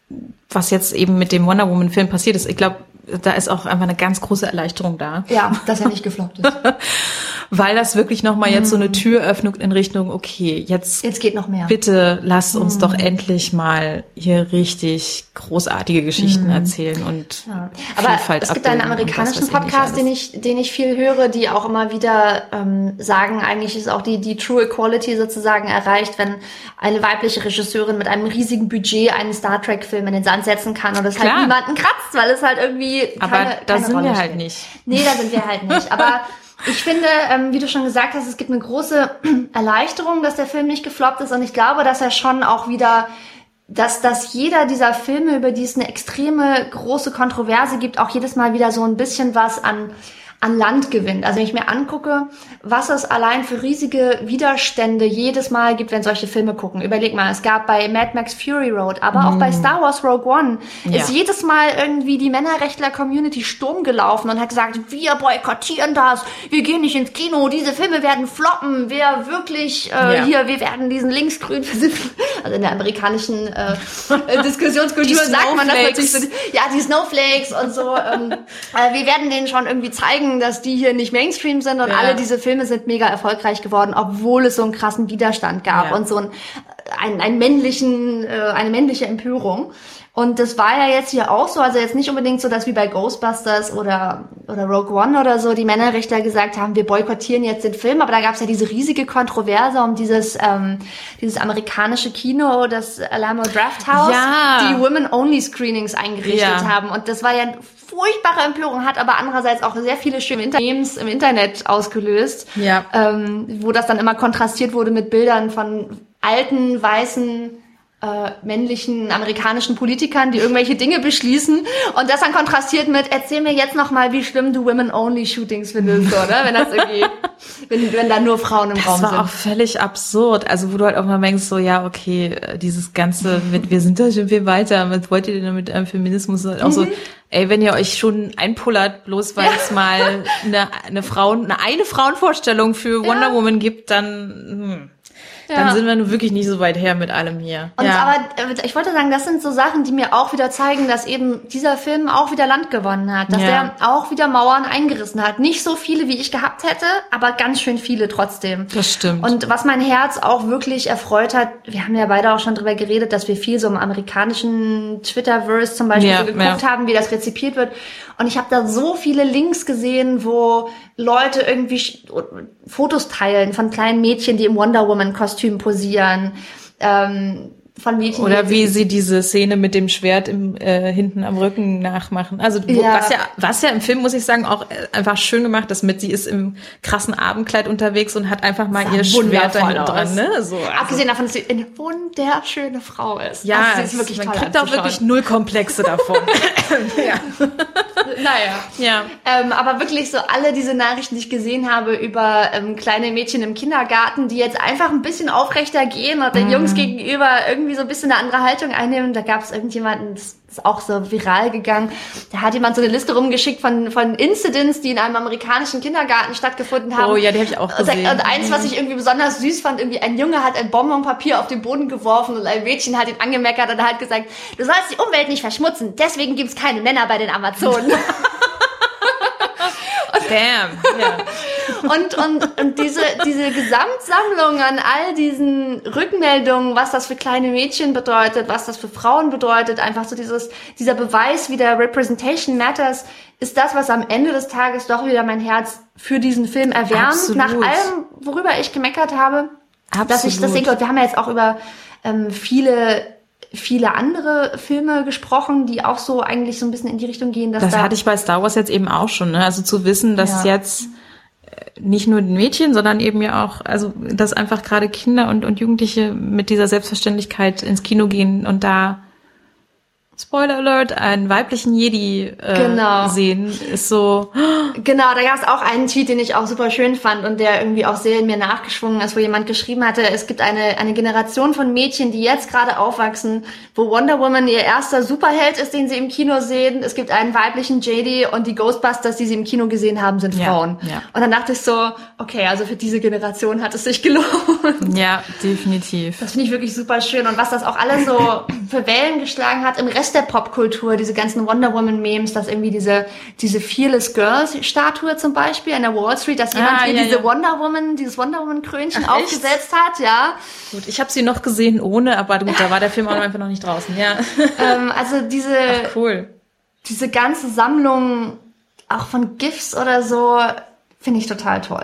was jetzt eben mit dem Wonder Woman Film passiert ist. Ich glaube, da ist auch einfach eine ganz große Erleichterung da.
Ja, dass er nicht gefloppt ist.
Weil das wirklich nochmal jetzt so eine Tür öffnet in Richtung, okay, jetzt,
jetzt geht noch mehr.
Bitte lasst uns
mm.
doch endlich mal hier richtig großartige Geschichten mm. erzählen und
ja. Aber
Vielfalt
es gibt einen amerikanischen Podcast, den ich, den ich viel höre, die auch immer wieder ähm, sagen, eigentlich ist auch die, die True Equality sozusagen erreicht, wenn eine weibliche Regisseurin mit einem riesigen Budget einen Star Trek Film in den Sand setzen kann und es halt niemanden kratzt, weil es halt irgendwie keine,
aber da
keine
sind
Rolle
wir halt
spielt.
nicht.
Nee, da sind wir halt nicht. Aber ich finde, ähm, wie du schon gesagt hast, es gibt eine große Erleichterung, dass der Film nicht gefloppt ist und ich glaube, dass er schon auch wieder, dass, dass jeder dieser Filme, über die es eine extreme große Kontroverse gibt, auch jedes Mal wieder so ein bisschen was an an Land gewinnt. Also wenn ich mir angucke, was es allein für riesige Widerstände jedes Mal gibt, wenn solche Filme gucken. Überleg mal, es gab bei Mad Max Fury Road, aber mm. auch bei Star Wars Rogue One ja. ist jedes Mal irgendwie die Männerrechtler-Community Sturm gelaufen und hat gesagt, wir boykottieren das, wir gehen nicht ins Kino, diese Filme werden floppen, wir wirklich äh, ja. hier, wir werden diesen linksgrün, also in der amerikanischen äh, Diskussionskultur sagt man das natürlich so, ja, die Snowflakes und so, ähm, äh, wir werden denen schon irgendwie zeigen, dass die hier nicht Mainstream sind und ja. alle diese Filme sind mega erfolgreich geworden, obwohl es so einen krassen Widerstand gab ja. und so einen, einen, einen männlichen, äh, eine männliche Empörung. Und das war ja jetzt hier auch so, also jetzt nicht unbedingt so, dass wie bei Ghostbusters oder oder Rogue One oder so die Männerrechtler gesagt haben, wir boykottieren jetzt den Film, aber da gab es ja diese riesige Kontroverse um dieses ähm, dieses amerikanische Kino, das Alamo Drafthouse,
ja.
die Women-Only-Screenings eingerichtet
ja.
haben. Und das war ja eine furchtbare Empörung, hat aber andererseits auch sehr viele schöne Memes im Internet ausgelöst,
ja.
ähm, wo das dann immer kontrastiert wurde mit Bildern von alten, weißen, äh, männlichen amerikanischen Politikern, die irgendwelche Dinge beschließen und das dann kontrastiert mit, erzähl mir jetzt noch mal, wie schlimm du Women-Only-Shootings findest, oder? Wenn das irgendwie, wenn, wenn da nur Frauen im
das
Raum
sind. Das
sind.
war auch völlig absurd. Also wo du halt auch mal denkst, so ja, okay, dieses ganze, mit, wir sind da schon viel weiter, was wollt ihr denn mit einem Feminismus? Auch mhm. so, ey, wenn ihr euch schon einpullert, bloß weil ja. es mal eine, eine Frauen, eine, eine Frauenvorstellung für Wonder ja. Woman gibt, dann, hm. Dann ja. sind wir nun wirklich nicht so weit her mit allem hier.
Und
ja.
aber ich wollte sagen, das sind so Sachen, die mir auch wieder zeigen, dass eben dieser Film auch wieder Land gewonnen hat. Dass ja. er auch wieder Mauern eingerissen hat. Nicht so viele, wie ich gehabt hätte, aber ganz schön viele trotzdem.
Das stimmt.
Und was mein Herz auch wirklich erfreut hat, wir haben ja beide auch schon drüber geredet, dass wir viel so im amerikanischen Twitterverse zum Beispiel
ja,
so geguckt
ja.
haben, wie das rezipiert wird. Und ich habe da so viele Links gesehen, wo Leute irgendwie Fotos teilen von kleinen Mädchen, die im Wonder Woman Kostüm posieren, ähm, von Mädchen.
Oder wie sie diese Szene mit dem Schwert im äh, hinten am Rücken nachmachen. Also wo,
ja.
was ja was ja im Film, muss ich sagen, auch einfach schön gemacht ist, mit sie ist im krassen Abendkleid unterwegs und hat einfach mal ihr Schwert da hinten dran, ne? So, also.
Abgesehen davon, dass sie eine wunderschöne Frau ist.
Ja,
also, sie ist wirklich
man
toll
kriegt auch wirklich null Komplexe davon. ja.
Naja.
Ja.
Ähm, aber wirklich so alle diese Nachrichten, die ich gesehen habe über ähm, kleine Mädchen im Kindergarten, die jetzt einfach ein bisschen aufrechter gehen und den mm. Jungs gegenüber irgendwie so ein bisschen eine andere Haltung einnehmen. Da gab es irgendjemanden, das ist auch so viral gegangen, da hat jemand so eine Liste rumgeschickt von von Incidents, die in einem amerikanischen Kindergarten stattgefunden haben.
Oh ja, die habe ich auch gesehen.
Und eins, was ich irgendwie besonders süß fand, irgendwie ein Junge hat ein Bonbonpapier auf den Boden geworfen und ein Mädchen hat ihn angemeckert und hat gesagt, du sollst die Umwelt nicht verschmutzen, deswegen gibt's keine Männer bei den Amazonen.
Damn, ja.
Und, und, und diese, diese Gesamtsammlung an all diesen Rückmeldungen, was das für kleine Mädchen bedeutet, was das für Frauen bedeutet, einfach so dieses, dieser Beweis wieder Representation Matters, ist das, was am Ende des Tages doch wieder mein Herz für diesen Film erwärmt.
Absolut.
Nach allem, worüber ich gemeckert habe,
Absolut.
dass ich das denke, und wir haben ja jetzt auch über ähm, viele viele andere Filme gesprochen, die auch so eigentlich so ein bisschen in die Richtung gehen. Dass
das
da
hatte ich bei Star Wars jetzt eben auch schon, ne? Also zu wissen, dass
ja.
jetzt nicht nur den Mädchen, sondern eben ja auch, also dass einfach gerade Kinder und, und Jugendliche mit dieser Selbstverständlichkeit ins Kino gehen und da, Spoiler Alert, einen weiblichen Jedi äh,
genau.
sehen, ist so...
Genau, da gab es auch einen Tweet, den ich auch super schön fand und der irgendwie auch sehr in mir nachgeschwungen ist, wo jemand geschrieben hatte, es gibt eine eine Generation von Mädchen, die jetzt gerade aufwachsen, wo Wonder Woman ihr erster Superheld ist, den sie im Kino sehen. Es gibt einen weiblichen J D und die Ghostbusters, die sie im Kino gesehen haben, sind Frauen.
Ja, ja.
Und dann dachte ich so, okay, also für diese Generation hat es sich gelohnt.
Ja, definitiv.
Das finde ich wirklich super schön. Und was das auch alles so für Wellen geschlagen hat im Rest der Popkultur, diese ganzen Wonder Woman Memes, dass irgendwie diese diese Fearless Girls Statue zum Beispiel an der Wall Street, dass jemand
ah,
hier
ja,
diese
ja.
Wonder Woman, dieses Wonder Woman Krönchen
Ach,
aufgesetzt hat, ja.
Gut, ich habe sie noch gesehen ohne, aber gut, da war der Film auch einfach noch nicht draußen, ja.
Ähm, also diese
Ach, cool.
diese ganze Sammlung auch von GIFs oder so finde ich total toll.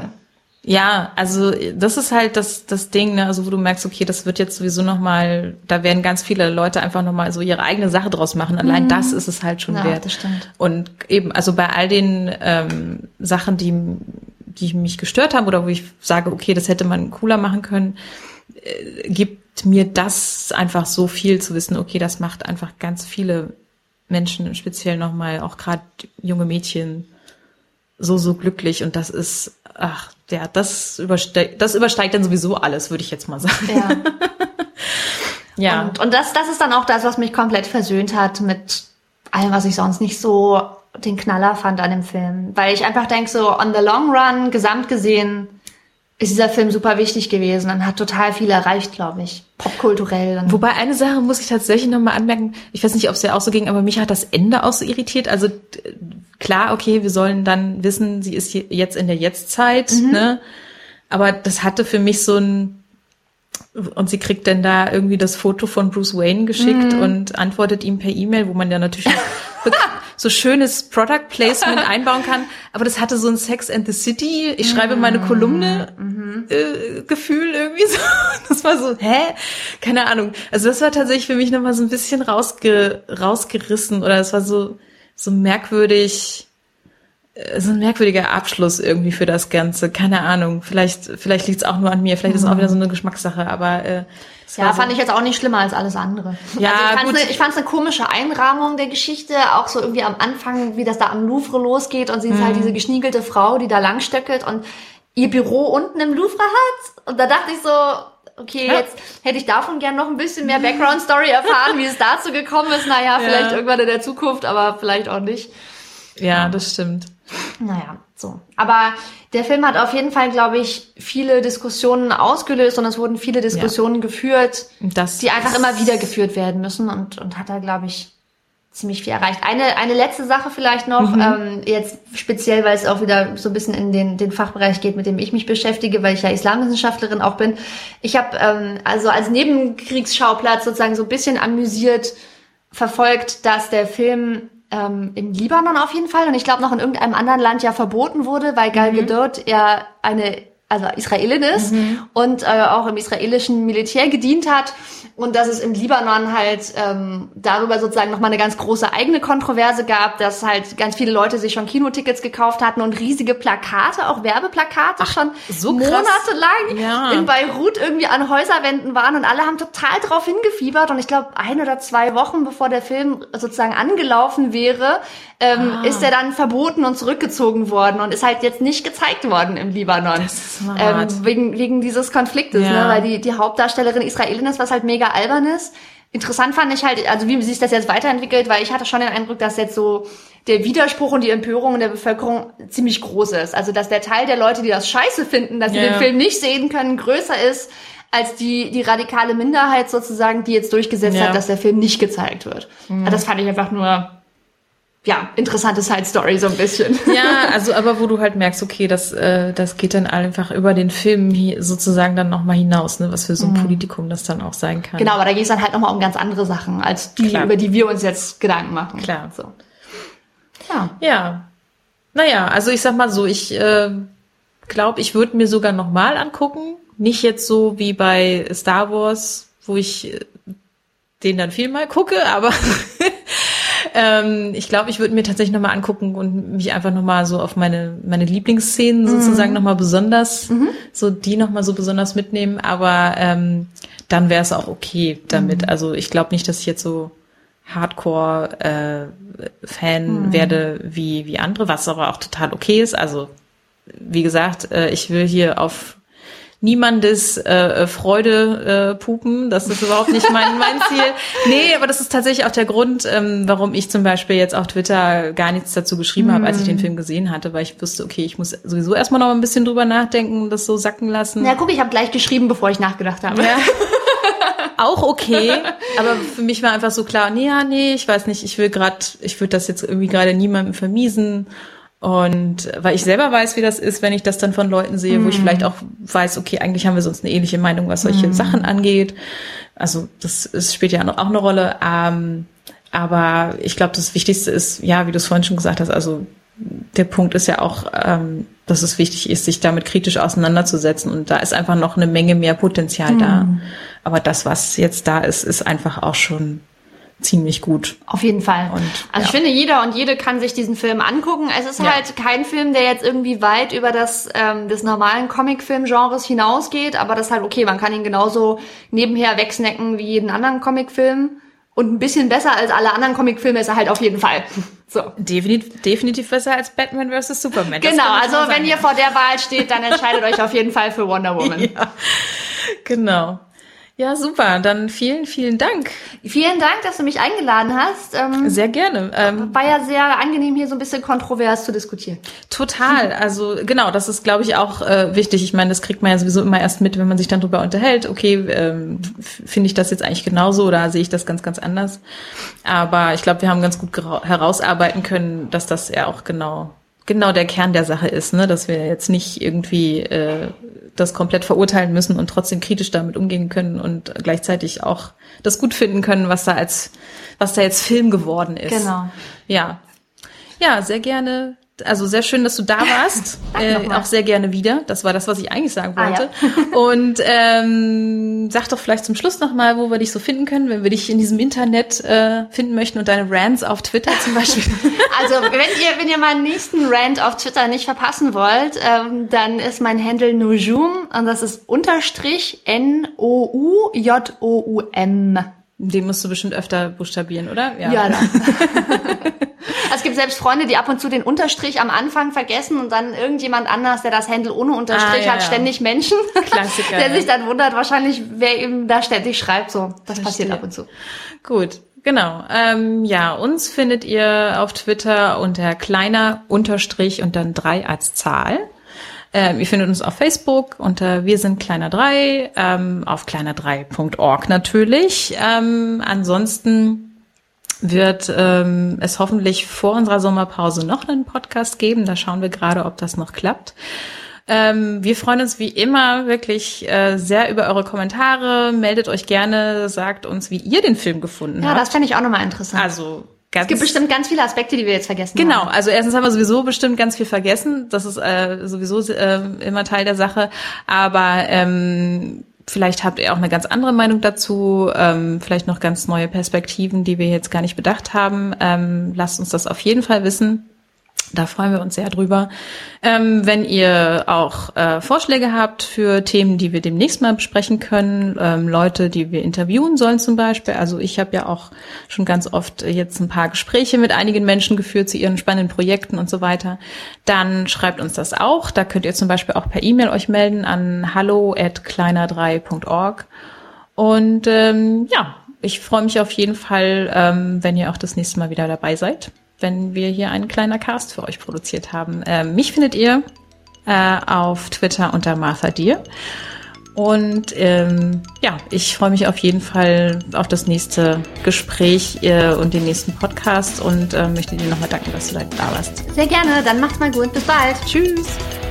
Ja, also das ist halt das das Ding, ne, also wo du merkst, okay, das wird jetzt sowieso nochmal, da werden ganz viele Leute einfach nochmal so ihre eigene Sache draus machen. Allein mhm. das ist es halt schon
ja,
wert.
Das stimmt.
Und eben, also bei all den ähm, Sachen, die die mich gestört haben oder wo ich sage, okay, das hätte man cooler machen können, äh, gibt mir das einfach so viel zu wissen, okay, das macht einfach ganz viele Menschen, speziell nochmal auch gerade junge Mädchen, so, so glücklich. Und das ist, ach, ja, das übersteigt, das übersteigt dann sowieso alles, würde ich jetzt mal sagen.
Ja.
ja.
Und, und das, das ist dann auch das, was mich komplett versöhnt hat mit allem, was ich sonst nicht so den Knaller fand an dem Film. Weil ich einfach denke, so on the long run, gesamt gesehen, ist dieser Film super wichtig gewesen und hat total viel erreicht, glaube ich, popkulturell. Und
Wobei eine Sache muss ich tatsächlich nochmal anmerken, ich weiß nicht, ob es ja auch so ging, aber mich hat das Ende auch so irritiert. Also klar, okay, wir sollen dann wissen, sie ist jetzt in der Jetztzeit, mhm. ne? Aber das hatte für mich so ein, und sie kriegt dann da irgendwie das Foto von Bruce Wayne geschickt mhm. und antwortet ihm per E-Mail, wo man ja natürlich so schönes Product Placement einbauen kann. Aber das hatte so ein Sex and the City, ich schreibe meine Kolumne mhm. äh, Gefühl irgendwie so. Das war so, hä? Keine Ahnung. Also das war tatsächlich für mich nochmal so ein bisschen rausge, rausgerissen oder es war so, so merkwürdig, so ein merkwürdiger Abschluss irgendwie für das Ganze. Keine Ahnung. Vielleicht, vielleicht liegt es auch nur an mir. Vielleicht ist es auch wieder so eine Geschmackssache. Aber äh,
Ja, fand ich jetzt auch nicht schlimmer als alles andere.
Ja,
also
gut.
Ich fand es eine komische Einrahmung der Geschichte, auch so irgendwie am Anfang, wie das da am Louvre losgeht und sie ist
mhm.
halt diese geschniegelte Frau, die da langstöckelt und ihr Büro unten im Louvre hat. Und da dachte ich so, okay, ja. jetzt hätte ich davon gern noch ein bisschen mehr Background-Story erfahren, wie es dazu gekommen ist. Naja, vielleicht ja. irgendwann in der Zukunft, aber vielleicht auch nicht.
Ja, das stimmt.
Naja, so. Aber der Film hat auf jeden Fall, glaube ich, viele Diskussionen ausgelöst und es wurden viele Diskussionen ja. geführt, das die einfach immer wieder geführt werden müssen und, und hat da, glaube ich, ziemlich viel erreicht. Eine, eine letzte Sache vielleicht noch, mhm. ähm, jetzt speziell, weil es auch wieder so ein bisschen in den, den Fachbereich geht, mit dem ich mich beschäftige, weil ich ja Islamwissenschaftlerin auch bin. Ich habe ähm, also als Nebenkriegsschauplatz sozusagen so ein bisschen amüsiert verfolgt, dass der Film ähm, im Libanon auf jeden Fall und ich glaube noch in irgendeinem anderen Land ja verboten wurde, weil Gal Gadot ja eine also Israelin ist mhm. und äh, auch im israelischen Militär gedient hat und dass es im Libanon halt ähm, darüber sozusagen nochmal eine ganz große eigene Kontroverse gab, dass halt ganz viele Leute sich schon Kinotickets gekauft hatten und riesige Plakate, auch Werbeplakate Ach, schon
so
monatelang
ja.
in Beirut irgendwie an Häuserwänden waren und alle haben total drauf hingefiebert und ich glaube ein oder zwei Wochen bevor der Film sozusagen angelaufen wäre, ähm, ah. ist er dann verboten und zurückgezogen worden und ist halt jetzt nicht gezeigt worden im Libanon.
Das ist
Ähm, wegen, wegen dieses Konfliktes,
ja.
ne? Weil die, die Hauptdarstellerin Israelin ist, was halt mega albern ist. Interessant fand ich halt, also wie sich das jetzt weiterentwickelt, weil ich hatte schon den Eindruck, dass jetzt so der Widerspruch und die Empörung in der Bevölkerung ziemlich groß ist. Also dass der Teil der Leute, die das scheiße finden, dass sie
ja.
den Film nicht sehen können, größer ist als die die radikale Minderheit sozusagen, die jetzt durchgesetzt
ja.
hat, dass der Film nicht gezeigt wird. Mhm. Das fand ich einfach nur ja, interessante Side-Story so ein bisschen.
Ja, also aber wo du halt merkst, okay, das äh, das geht dann einfach über den Film hier sozusagen dann nochmal hinaus, ne, was für so ein mhm. Politikum das dann auch sein kann.
Genau, aber da geht es dann halt nochmal um ganz andere Sachen, als die, Klar. über die wir uns jetzt Gedanken machen.
Klar.
So. Ja.
Ja. Naja, also ich sag mal so, ich äh, glaube, ich würde mir sogar nochmal angucken. Nicht jetzt so wie bei Star Wars, wo ich äh, den dann viermal gucke, aber Ähm, ich glaube, ich würde mir tatsächlich nochmal angucken und mich einfach nochmal so auf meine meine Lieblingsszenen mhm. sozusagen nochmal besonders, mhm. so die nochmal so besonders mitnehmen. Aber ähm, dann wäre es auch okay damit. Mhm. Also ich glaube nicht, dass ich jetzt so Hardcore-Fan äh, mhm. werde wie wie andere, was aber auch total okay ist. Also wie gesagt, äh, ich will hier auf niemandes äh, Freude äh, pupen, das ist überhaupt nicht mein mein Ziel. Nee, aber das ist tatsächlich auch der Grund, ähm, warum ich zum Beispiel jetzt auf Twitter gar nichts dazu geschrieben mm. habe, als ich den Film gesehen hatte, weil ich wusste, okay, ich muss sowieso erstmal noch ein bisschen drüber nachdenken und das so sacken lassen.
Ja, guck, ich habe gleich geschrieben, bevor ich nachgedacht habe.
Ja. Auch okay, aber für mich war einfach so klar, nee, ja, nee, ich weiß nicht, ich will gerade, ich würde das jetzt irgendwie gerade niemandem vermiesen. Und weil ich selber weiß, wie das ist, wenn ich das dann von Leuten sehe, mm. wo ich vielleicht auch weiß, okay, eigentlich haben wir sonst eine ähnliche Meinung, was solche mm. Sachen angeht. Also das, das spielt ja auch eine Rolle. Ähm, aber ich glaube, das Wichtigste ist, ja, wie du es vorhin schon gesagt hast, also der Punkt ist ja auch, ähm, dass es wichtig ist, sich damit kritisch auseinanderzusetzen. Und da ist einfach noch eine Menge mehr Potenzial mm. da. Aber das, was jetzt da ist, ist einfach auch schon ziemlich gut.
Auf jeden Fall.
Und,
also ja. ich finde, jeder und jede kann sich diesen Film angucken. Es ist ja. halt kein Film, der jetzt irgendwie weit über das ähm, des normalen Comicfilm-Genres hinausgeht, aber das ist halt okay. Man kann ihn genauso nebenher wegsnacken wie jeden anderen Comicfilm. Und ein bisschen besser als alle anderen Comicfilme ist er halt auf jeden Fall. So.
Definitiv, definitiv besser als Batman versus Superman.
Genau, also wenn sagen. ihr vor der Wahl steht, dann entscheidet euch auf jeden Fall für Wonder Woman.
Ja, genau. Ja, super. Dann vielen, vielen Dank.
Vielen Dank, dass du mich eingeladen hast. Ähm,
sehr gerne. Ähm,
war ja sehr angenehm, hier so ein bisschen kontrovers zu diskutieren.
Total. Also genau, das ist, glaube ich, auch äh, wichtig. Ich meine, das kriegt man ja sowieso immer erst mit, wenn man sich dann drüber unterhält. Okay, ähm, finde ich das jetzt eigentlich genauso oder sehe ich das ganz, ganz anders? Aber ich glaube, wir haben ganz gut herausarbeiten können, dass das ja auch genau genau der Kern der Sache ist, ne, dass wir jetzt nicht irgendwie äh, das komplett verurteilen müssen und trotzdem kritisch damit umgehen können und gleichzeitig auch das gut finden können, was da als was da jetzt Film geworden ist.
Genau.
Ja. Ja, sehr gerne. Also sehr schön, dass du da warst. äh, auch sehr gerne wieder. Das war das, was ich eigentlich sagen wollte. Ah, ja. Und ähm, sag doch vielleicht zum Schluss nochmal, wo wir dich so finden können, wenn wir dich in diesem Internet äh, finden möchten und deine Rants auf Twitter zum Beispiel.
Also wenn ihr wenn ihr meinen nächsten Rant auf Twitter nicht verpassen wollt, ähm, dann ist mein Handle Nojoum und das ist Unterstrich N O U J O U M.
Den musst du bestimmt öfter buchstabieren, oder?
Ja. ja Also es gibt selbst Freunde, die ab und zu den Unterstrich am Anfang vergessen und dann irgendjemand anders, der das Handle ohne Unterstrich ah, ja, hat, ja. ständig Menschen.
Klassiker.
Der sich dann wundert wahrscheinlich, wer ihm da ständig schreibt. So, das Verstehe. Passiert ab und zu.
Gut, genau. Ähm, ja, uns findet ihr auf Twitter unter kleiner Unterstrich und dann drei als Zahl. Ähm, ihr findet uns auf Facebook unter Wir sind kleiner drei, ähm, auf kleiner drei Punkt org natürlich. Ähm, ansonsten wird ähm, es hoffentlich vor unserer Sommerpause noch einen Podcast geben. Da schauen wir gerade, ob das noch klappt. Ähm, wir freuen uns wie immer wirklich äh, sehr über eure Kommentare. Meldet euch gerne, sagt uns, wie ihr den Film gefunden
ja,
habt.
Ja, das fände ich auch nochmal interessant.
Also
Ganz, es gibt bestimmt ganz viele Aspekte, die wir jetzt vergessen
genau,
haben.
Genau, also erstens haben wir sowieso bestimmt ganz viel vergessen. Das ist äh, sowieso äh, immer Teil der Sache. Aber ähm, vielleicht habt ihr auch eine ganz andere Meinung dazu. Ähm, vielleicht noch ganz neue Perspektiven, die wir jetzt gar nicht bedacht haben. Ähm, lasst uns das auf jeden Fall wissen. Da freuen wir uns sehr drüber. Ähm, wenn ihr auch äh, Vorschläge habt für Themen, die wir demnächst mal besprechen können, ähm, Leute, die wir interviewen sollen zum Beispiel. Also ich habe ja auch schon ganz oft jetzt ein paar Gespräche mit einigen Menschen geführt zu ihren spannenden Projekten und so weiter. Dann schreibt uns das auch. Da könnt ihr zum Beispiel auch per E-Mail euch melden an hallo at kleiner drei Punkt org. Und ähm, ja, ich freue mich auf jeden Fall, ähm, wenn ihr auch das nächste Mal wieder dabei seid, wenn wir hier einen kleinen Cast für euch produziert haben. Ähm, mich findet ihr äh, auf Twitter unter Martha Deer. Und ähm, ja, ich freue mich auf jeden Fall auf das nächste Gespräch äh, und den nächsten Podcast und äh, möchte dir nochmal danken, dass du da warst.
Sehr gerne, dann macht's mal gut. Bis bald.
Tschüss.